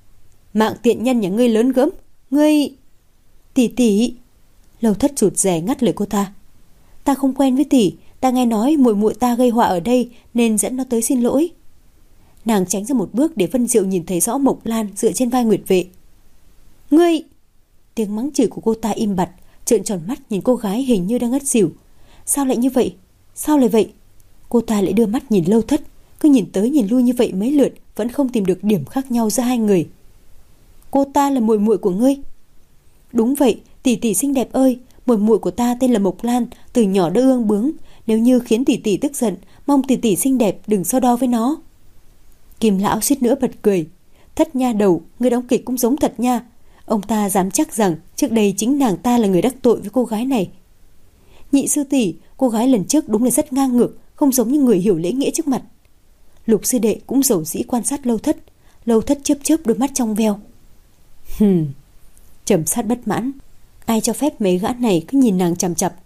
Mạng tiện nhân nhà ngươi lớn gớm, ngươi... Tỷ tỷ. Lâu Thất rụt rè ngắt lời cô ta. Ta không quen với tỷ, ta nghe nói muội muội ta gây họa ở đây nên dẫn nó tới xin lỗi. Nàng tránh ra một bước để Vân Diệu nhìn thấy rõ Mộc Lan dựa trên vai Nguyệt vệ. Ngươi! Tiếng mắng chửi của cô ta im bặt, trợn tròn mắt nhìn cô gái hình như đang ngất xỉu. Sao lại như vậy? Sao lại vậy? Cô ta lại đưa mắt nhìn Lâu Thất, cứ nhìn tới nhìn lui như vậy mấy lượt vẫn không tìm được điểm khác nhau giữa hai người. Cô ta là muội muội của ngươi? Đúng vậy, tỷ tỷ xinh đẹp ơi, muội muội của ta tên là Mộc Lan, từ nhỏ đã ương bướng, nếu như khiến tỷ tỷ tức giận, mong tỷ tỷ xinh đẹp đừng so đo với nó. Kim lão suýt nữa bật cười. Thất nha đầu, người đóng kịch cũng giống thật nha. Ông ta dám chắc rằng trước đây chính nàng ta là người đắc tội với cô gái này. Nhị sư tỷ, cô gái lần trước đúng là rất ngang ngược, không giống như người hiểu lễ nghĩa trước mặt. Lục sư đệ cũng dầu dĩ quan sát Lâu Thất. Lâu Thất chớp chớp đôi mắt trong veo. Hừm. Trầm Sát bất mãn. Ai cho phép mấy gã này cứ nhìn nàng chằm chằm.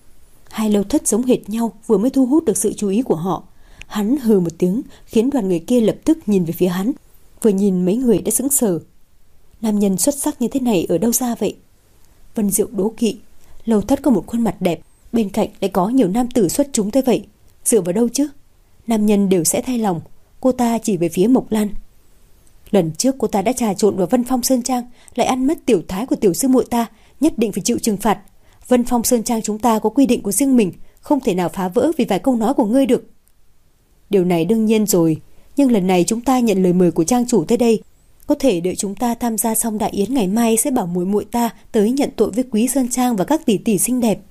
Hai Lâu Thất giống hệt nhau, vừa mới thu hút được sự chú ý của họ. Hắn hừ một tiếng, khiến đoàn người kia lập tức nhìn về phía hắn. Vừa nhìn mấy người đã sững sờ. Nam nhân xuất sắc như thế này ở đâu ra vậy? Vân Diệu đố kỵ. Lâu Thất có một khuôn mặt đẹp, bên cạnh lại có nhiều nam tử xuất chúng tới vậy, dựa vào đâu chứ? Nam nhân đều sẽ thay lòng. Cô ta chỉ về phía Mộc Lan. Lần trước cô ta đã trà trộn vào Vân Phong Sơn Trang, lại ăn mất tiểu thái của tiểu sư muội ta, nhất định phải chịu trừng phạt. Vân Phong Sơn Trang chúng ta có quy định của riêng mình, không thể nào phá vỡ vì vài câu nói của ngươi được. Điều này đương nhiên rồi, nhưng lần này chúng ta nhận lời mời của trang chủ tới đây, có thể đợi chúng ta tham gia xong đại yến ngày mai sẽ bảo muội muội ta tới nhận tội với Quý Sơn Trang và các tỷ tỷ xinh đẹp.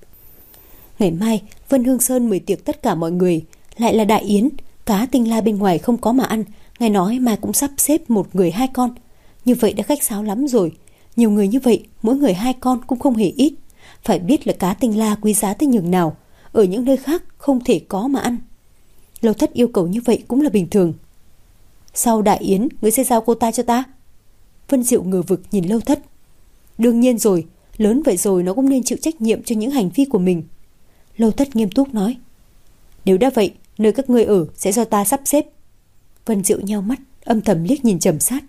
Ngày mai Vân Hương Sơn mời tiệc tất cả mọi người, lại là đại yến, cá tinh la bên ngoài không có mà ăn, nghe nói mai cũng sắp xếp một người hai con. Như vậy đã khách sáo lắm rồi, nhiều người như vậy mỗi người hai con cũng không hề ít. Phải biết là cá tinh la quý giá tới nhường nào, ở những nơi khác không thể có mà ăn. Lâu Thất yêu cầu như vậy cũng là bình thường. Sau đại yến, ngươi sẽ giao cô ta cho ta? Vân Diệu ngờ vực nhìn Lâu Thất. Đương nhiên rồi, lớn vậy rồi nó cũng nên chịu trách nhiệm cho những hành vi của mình. Lâu Thất nghiêm túc nói. Nếu đã vậy, nơi các ngươi ở sẽ do ta sắp xếp. Vân Diệu nheo mắt, âm thầm liếc nhìn Trầm Sát.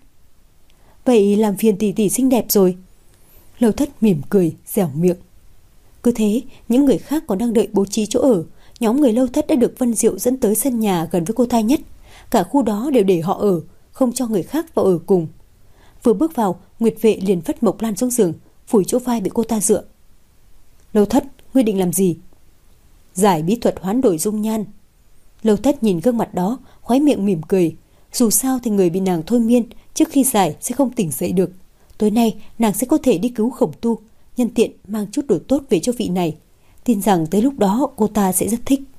Vậy làm phiền tỷ tỷ xinh đẹp rồi. Lâu Thất mỉm cười, dẻo miệng. Cứ thế, những người khác còn đang đợi bố trí chỗ ở, Nhóm người Lâu Thất đã được Vân Diệu dẫn tới sân nhà gần với cô ta nhất. Cả khu đó đều để họ ở, không cho người khác vào ở cùng. Vừa bước vào, Nguyệt Vệ liền phất Mộc Lan xuống giường, phủi chỗ vai bị cô ta dựa. Lâu Thất, ngươi định làm gì? Giải bí thuật hoán đổi dung nhan. Lâu Thất nhìn gương mặt đó, khóe miệng mỉm cười. Dù sao thì người bị nàng thôi miên trước khi giải sẽ không tỉnh dậy được. Tối nay nàng sẽ có thể đi cứu Khổng Tu, nhân tiện mang chút đồ tốt về cho vị này. Tin rằng tới lúc đó cô ta sẽ rất thích.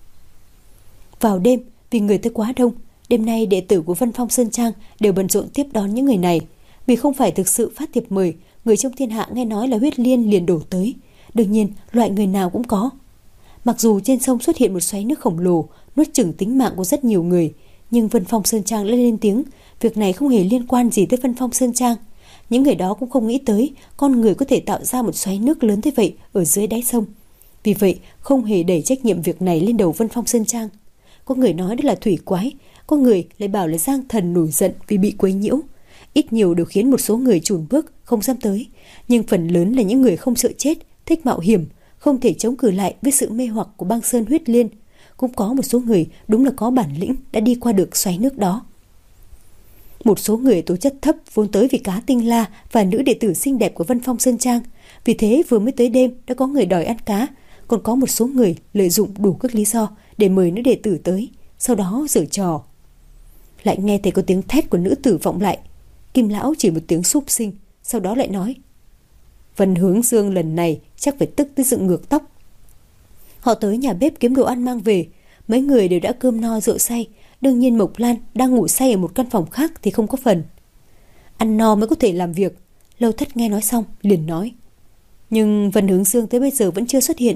Vào đêm, vì người tới quá đông, đêm nay đệ tử của Vân Phong Sơn Trang đều bận rộn tiếp đón những người này. Vì không phải thực sự phát thiệp mời, người trong thiên hạ nghe nói là Huyết Liên liền đổ tới. Đương nhiên, loại người nào cũng có. Mặc dù trên sông xuất hiện một xoáy nước khổng lồ, nuốt chửng tính mạng của rất nhiều người, nhưng Vân Phong Sơn Trang đã lên tiếng, việc này không hề liên quan gì tới Vân Phong Sơn Trang. Những người đó cũng không nghĩ tới con người có thể tạo ra một xoáy nước lớn thế vậy ở dưới đáy sông. Vì vậy, không hề đẩy trách nhiệm việc này lên đầu Vân Phong Sơn Trang. Có người nói đó là thủy quái, có người lại bảo là Giang Thần nổi giận vì bị quấy nhiễu. Ít nhiều đều khiến một số người chùn bước, không dám tới. Nhưng phần lớn là những người không sợ chết, thích mạo hiểm, không thể chống cự lại với sự mê hoặc của băng sơn Huyết Liên. Cũng có một số người đúng là có bản lĩnh đã đi qua được xoáy nước đó. Một số người tố chất thấp vốn tới vì Cá Tinh La và nữ đệ tử xinh đẹp của Vân Phong Sơn Trang. Vì thế vừa mới tới đêm đã có người đòi ăn cá. Còn có một số người lợi dụng đủ các lý do để mời nữ đệ tử tới, sau đó giở trò. Lại nghe thấy có tiếng thét của nữ tử vọng lại. Kim lão chỉ một tiếng súc sinh, sau đó lại nói: Vân Hướng Dương lần này chắc phải tức tới dựng ngược tóc. Họ tới nhà bếp kiếm đồ ăn mang về. Mấy người đều đã cơm no rượu say. Đương nhiên Mộc Lan đang ngủ say ở một căn phòng khác thì không có phần. Ăn no mới có thể làm việc. Lâu Thất nghe nói xong liền nói: Nhưng Vân Hướng Dương tới bây giờ vẫn chưa xuất hiện.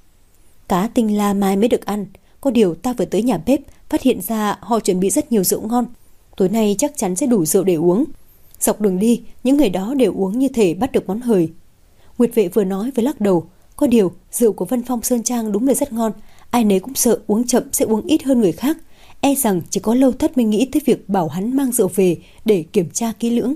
Cá Tinh La mai mới được ăn. Có điều ta vừa tới nhà bếp phát hiện ra họ chuẩn bị rất nhiều rượu ngon. Tối nay chắc chắn sẽ đủ rượu để uống. Dọc đường đi, những người đó đều uống như thể bắt được món hời. Nguyệt Vệ vừa nói vừa lắc đầu. Có điều rượu của Vân Phong Sơn Trang đúng là rất ngon. Ai nấy cũng sợ uống chậm sẽ uống ít hơn người khác. E rằng chỉ có Lâu Thất mới nghĩ tới việc bảo hắn mang rượu về để kiểm tra kỹ lưỡng.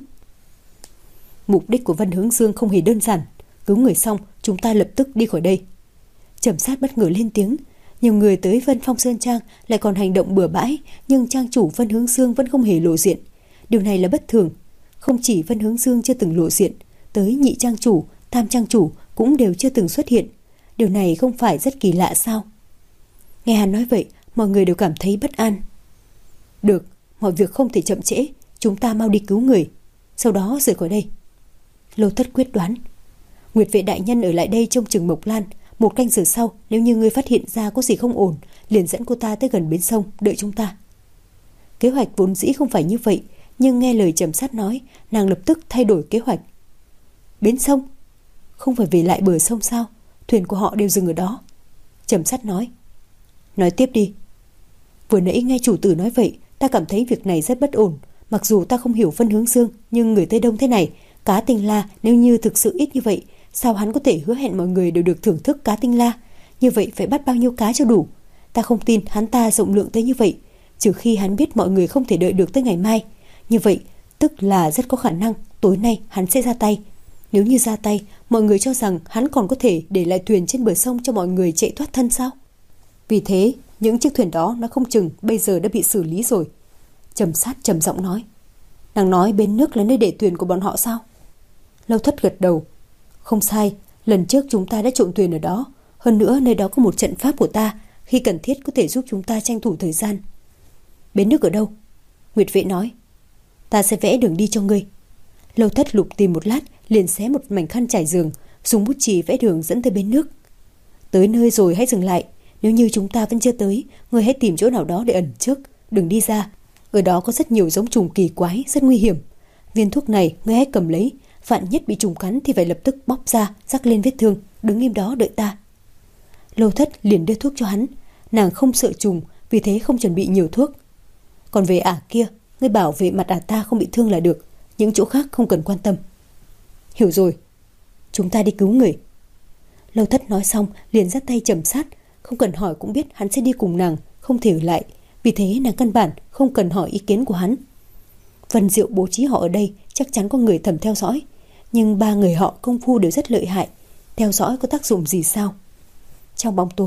Mục đích của Vân Hướng Dương không hề đơn giản. Cứu người xong, chúng ta lập tức đi khỏi đây. Trầm Sát bất ngờ lên tiếng. Nhiều người tới Vân Phong Sơn Trang lại còn hành động bừa bãi, nhưng trang chủ Vân Hướng Dương vẫn không hề lộ diện. Điều này là bất thường. Không chỉ Vân Hướng Dương chưa từng lộ diện, tới nhị trang chủ, tam trang chủ cũng đều chưa từng xuất hiện. Điều này không phải rất kỳ lạ sao? Nghe hắn nói vậy, mọi người đều cảm thấy bất an. Được, mọi việc không thể chậm trễ, chúng ta mau đi cứu người, sau đó rời khỏi đây. Lâu Thất quyết đoán. Nguyệt Vệ đại nhân ở lại đây trông chừng Mộc Lan. Một canh giờ sau, nếu như ngươi phát hiện ra có gì không ổn, liền dẫn cô ta tới gần bến sông đợi chúng ta. Kế hoạch vốn dĩ không phải như vậy, nhưng nghe lời Trầm Sát nói, nàng lập tức thay đổi kế hoạch. Bến sông? Không phải về lại bờ sông sao? Thuyền của họ đều dừng ở đó. Trầm Sát nói. Nói tiếp đi. Vừa nãy nghe chủ tử nói vậy, ta cảm thấy việc này rất bất ổn. Mặc dù ta không hiểu Vân Hướng Dương, nhưng người tới đông thế này, Cá Tinh La nếu như thực sự ít như vậy, sao hắn có thể hứa hẹn mọi người đều được thưởng thức Cá Tinh La? Như vậy phải bắt bao nhiêu cá cho đủ? Ta không tin hắn ta rộng lượng tới như vậy, trừ khi hắn biết mọi người không thể đợi được tới ngày mai. Như vậy tức là rất có khả năng tối nay hắn sẽ ra tay. Nếu như ra tay, mọi người cho rằng hắn còn có thể để lại thuyền trên bờ sông cho mọi người chạy thoát thân sao? Vì thế, những chiếc thuyền đó nó không chừng bây giờ đã bị xử lý rồi. Trầm Sát trầm giọng nói. Nàng nói bến nước là nơi để thuyền của bọn họ sao? Lâu Thất gật đầu. Không sai, lần trước chúng ta đã trộm thuyền ở đó. Hơn nữa nơi đó có một trận pháp của ta, khi cần thiết có thể giúp chúng ta tranh thủ thời gian. Bến nước ở đâu? Nguyệt Vệ nói. Ta sẽ vẽ đường đi cho ngươi. Lâu Thất lục tìm một lát, liền xé một mảnh khăn trải giường, dùng bút chì vẽ đường dẫn tới bến nước. Tới nơi rồi hãy dừng lại. Nếu như chúng ta vẫn chưa tới, ngươi hãy tìm chỗ nào đó để ẩn trước, đừng đi ra. Ở đó có rất nhiều giống trùng kỳ quái, rất nguy hiểm. Viên thuốc này ngươi hãy cầm lấy, vạn nhất bị trùng cắn thì phải lập tức bóp ra, rắc lên vết thương, đứng im đó đợi ta. Lâu Thất liền đưa thuốc cho hắn. Nàng không sợ trùng, vì thế không chuẩn bị nhiều thuốc. Còn về ả kia, ngươi bảo vệ mặt ả ta không bị thương là được, những chỗ khác không cần quan tâm. Hiểu rồi, chúng ta đi cứu người. Lâu Thất nói xong liền dắt tay Trầm Sát. Không cần hỏi cũng biết hắn sẽ đi cùng nàng, không thể ở lại. Vì thế nàng căn bản không cần hỏi ý kiến của hắn. Vân Diệu bố trí họ ở đây, chắc chắn có người thầm theo dõi. Nhưng ba người họ công phu đều rất lợi hại, theo dõi có tác dụng gì sao? Trong bóng tối,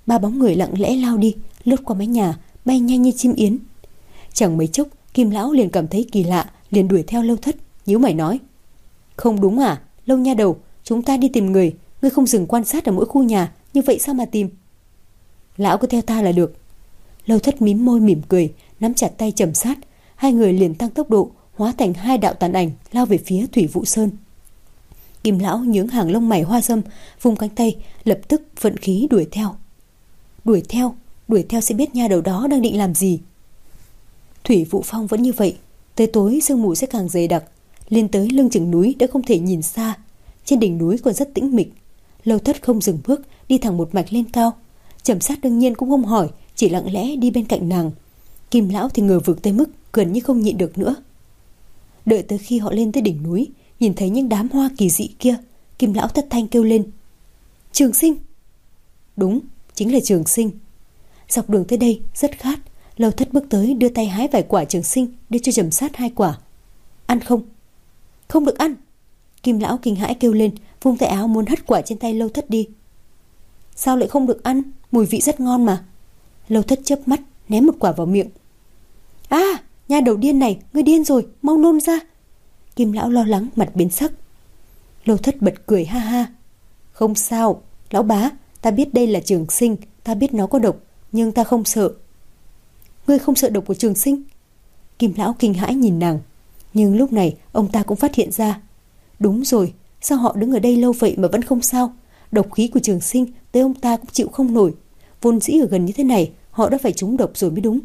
Ba bóng người lặng lẽ lao đi, lướt qua mái nhà, bay nhanh như chim yến. Chẳng mấy chốc, Kim lão liền cảm thấy kỳ lạ, liền đuổi theo Lâu Thất, nhíu mày nói: "Không đúng à, Lâu nha đầu, chúng ta đi tìm người, ngươi không dừng quan sát ở mỗi khu nhà, như vậy sao mà tìm?" "Lão cứ theo ta là được." Lâu Thất mím môi mỉm cười, nắm chặt tay Trầm Sát, hai người liền tăng tốc độ, hóa thành hai đạo tàn ảnh lao về phía Thủy Vũ Sơn. Kim lão nhướng hàng lông mày hoa râm, vung cánh tay, lập tức vận khí đuổi theo. Đuổi theo, đuổi theo sẽ biết nha đầu đó đang định làm gì. Thủy Vũ Phong vẫn như vậy, tới tối sương mù sẽ càng dày đặc, lên tới lưng chừng núi đã không thể nhìn xa. Trên đỉnh núi còn rất tĩnh mịch. Lâu Thất không dừng bước, đi thẳng một mạch lên cao. Trầm Sát đương nhiên cũng không hỏi, chỉ lặng lẽ đi bên cạnh nàng. Kim lão thì ngờ vực tới mức gần như không nhịn được nữa. Đợi tới khi họ lên tới đỉnh núi, nhìn thấy những đám hoa kỳ dị kia, Kim lão thất thanh kêu lên: "Trường Sinh!" Đúng, chính là Trường Sinh. Dọc đường tới đây rất khát, Lâu Thất bước tới đưa tay hái vài quả Trường Sinh, đưa cho Trầm Sát hai quả. "Ăn không?" "Không được ăn!" Kim lão kinh hãi kêu lên, vung tay áo muốn hất quả trên tay Lâu Thất đi. "Sao lại không được ăn? Mùi vị rất ngon mà." Lâu Thất chớp mắt ném một quả vào miệng. "À, nha đầu điên này, ngươi điên rồi, mau nôn ra." Kim lão lo lắng mặt biến sắc. Lâu Thất bật cười ha ha: "Không sao, lão bá, ta biết đây là Trường Sinh, ta biết nó có độc, nhưng ta không sợ." "Ngươi không sợ độc của Trường Sinh?" Kim lão kinh hãi nhìn nàng, nhưng lúc này ông ta cũng phát hiện ra. Đúng rồi, sao họ đứng ở đây lâu vậy mà vẫn không sao? Độc khí của Trường Sinh tới ông ta cũng chịu không nổi. Vốn dĩ ở gần như thế này, họ đã phải trúng độc rồi mới đúng.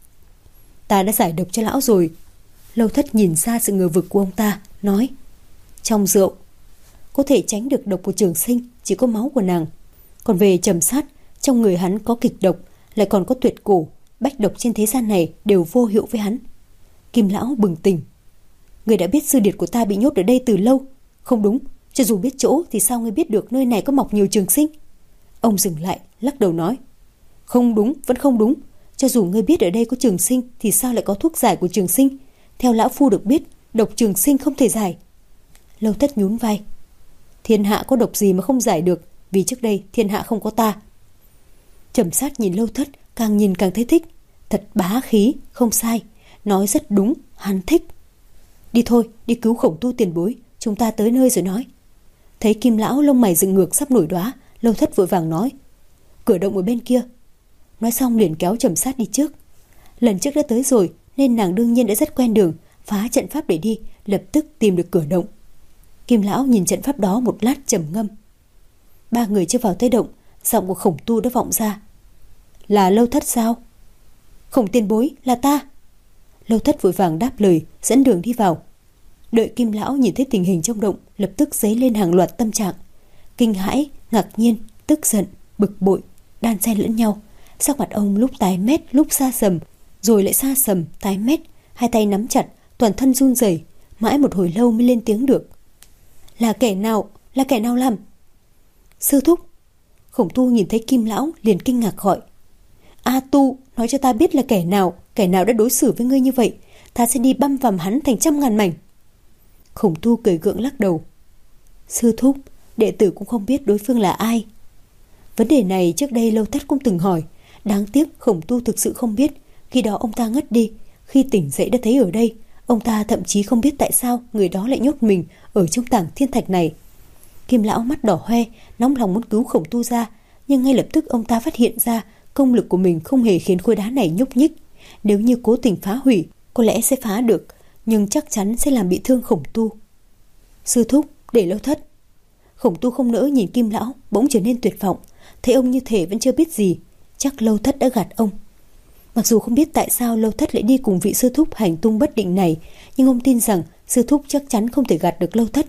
"Ta đã giải độc cho lão rồi." Lâu Thất nhìn ra sự ngờ vực của ông ta, nói: "Trong rượu có thể tránh được độc của Trường Sinh chỉ có máu của nàng. Còn về Trầm Sát, trong người hắn có kịch độc, lại còn có tuyệt cổ, bách độc trên thế gian này đều vô hiệu với hắn." Kim lão bừng tỉnh: "Người đã biết sư điệt của ta bị nhốt ở đây từ lâu." "Không đúng, cho dù biết chỗ thì sao ngươi biết được nơi này có mọc nhiều Trường Sinh?" Ông dừng lại, lắc đầu nói: "Không đúng, vẫn không đúng. Cho dù ngươi biết ở đây có Trường Sinh thì sao lại có thuốc giải của Trường Sinh? Theo lão phu được biết, độc Trường Sinh không thể giải." Lâu Thất nhún vai: "Thiên hạ có độc gì mà không giải được, vì trước đây thiên hạ không có ta." Trầm Sát nhìn Lâu Thất, càng nhìn càng thấy thích. Thật bá khí, không sai, nói rất đúng, hắn thích. "Đi thôi, đi cứu Khổng Tu tiền bối, chúng ta tới nơi rồi nói." Thấy Kim lão lông mày dựng ngược sắp nổi đóa, Lâu Thất vội vàng nói: "Cửa động ở bên kia." Nói xong liền kéo Trầm Sát đi trước. Lần trước đã tới rồi nên nàng đương nhiên đã rất quen đường, phá trận pháp để đi, lập tức tìm được cửa động. Kim lão nhìn trận pháp đó một lát trầm ngâm. Ba người chưa vào tới động, giọng của Khổng Tu đã vọng ra: "Là Lâu Thất sao?" "Khổng tiền bối, là ta." Lâu Thất vội vàng đáp lời, dẫn đường đi vào. Đợi Kim lão nhìn thấy tình hình trong động, lập tức dấy lên hàng loạt tâm trạng: kinh hãi, ngạc nhiên, tức giận, bực bội, đan xen lẫn nhau. Sắc mặt ông lúc tái mét, lúc xa sầm, rồi lại xa sầm, tái mét, hai tay nắm chặt, toàn thân run rẩy, mãi một hồi lâu mới lên tiếng được: "Là kẻ nào, là kẻ nào làm?" "Sư thúc." Khổng Tu nhìn thấy Kim lão liền kinh ngạc gọi: "A Tu, nói cho ta biết là kẻ nào, kẻ nào đã đối xử với ngươi như vậy, ta sẽ đi băm vằm hắn thành trăm ngàn mảnh." Khổng Tu cười gượng lắc đầu: "Sư thúc, đệ tử cũng không biết đối phương là ai." Vấn đề này trước đây Lâu Thất cũng từng hỏi, đáng tiếc Khổng Tu thực sự không biết. Khi đó ông ta ngất đi, khi tỉnh dậy đã thấy ở đây. Ông ta thậm chí không biết tại sao người đó lại nhốt mình ở trong tảng thiên thạch này. Kim lão mắt đỏ hoe, nóng lòng muốn cứu Khổng Tu ra, nhưng ngay lập tức ông ta phát hiện ra công lực của mình không hề khiến khối đá này nhúc nhích. Nếu như cố tình phá hủy, có lẽ sẽ phá được, nhưng chắc chắn sẽ làm bị thương Khổng Tu. "Sư thúc, để Lâu Thất." Khổng Tu không nỡ nhìn Kim lão, bỗng trở nên tuyệt vọng. Thấy ông như thể vẫn chưa biết gì, chắc Lâu Thất đã gạt ông. Mặc dù không biết tại sao Lâu Thất lại đi cùng vị sư thúc hành tung bất định này, nhưng ông tin rằng sư thúc chắc chắn không thể gạt được Lâu Thất.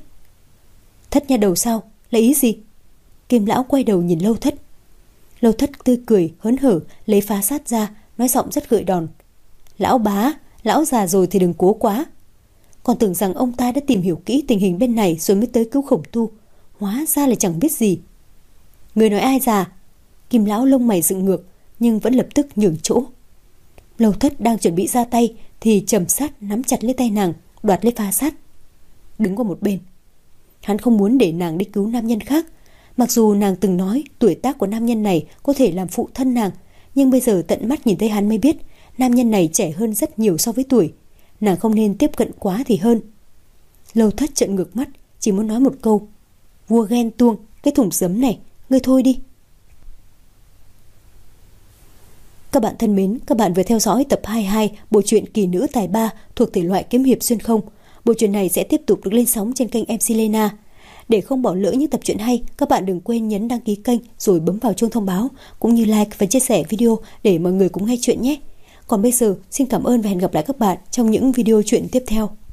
"Thất nha đầu sao? Là ý gì?" Kim lão quay đầu nhìn Lâu Thất. Lâu Thất tươi cười hớn hở lấy phá sát ra, nói giọng rất gợi đòn: "Lão bá, lão già rồi thì đừng cố quá." Còn tưởng rằng ông ta đã tìm hiểu kỹ tình hình bên này rồi mới tới cứu Khổng Tu, hóa ra là chẳng biết gì. "Người nói ai già?" Kim lão lông mày dựng ngược, nhưng vẫn lập tức nhường chỗ. Lâu Thất đang chuẩn bị ra tay thì Trầm Sát nắm chặt lấy tay nàng, đoạt lấy phá sát. "Đứng qua một bên." Hắn không muốn để nàng đi cứu nam nhân khác. Mặc dù nàng từng nói tuổi tác của nam nhân này có thể làm phụ thân nàng, nhưng bây giờ tận mắt nhìn thấy hắn mới biết nam nhân này trẻ hơn rất nhiều so với tuổi. Nàng không nên tiếp cận quá thì hơn. Lâu Thất trợn ngược mắt, chỉ muốn nói một câu: vua ghen tuông, cái thùng giấm này, ngươi thôi đi. Các bạn thân mến, các bạn vừa theo dõi tập hai mươi hai bộ truyện Kỳ Nữ Tài Ba thuộc thể loại kiếm hiệp xuyên không. Bộ truyện này sẽ tiếp tục được lên sóng trên kênh em xê Lena. Để không bỏ lỡ những tập truyện hay, các bạn đừng quên nhấn đăng ký kênh rồi bấm vào chuông thông báo, cũng như like và chia sẻ video để mọi người cùng nghe chuyện nhé. Còn bây giờ, xin cảm ơn và hẹn gặp lại các bạn trong những video truyện tiếp theo.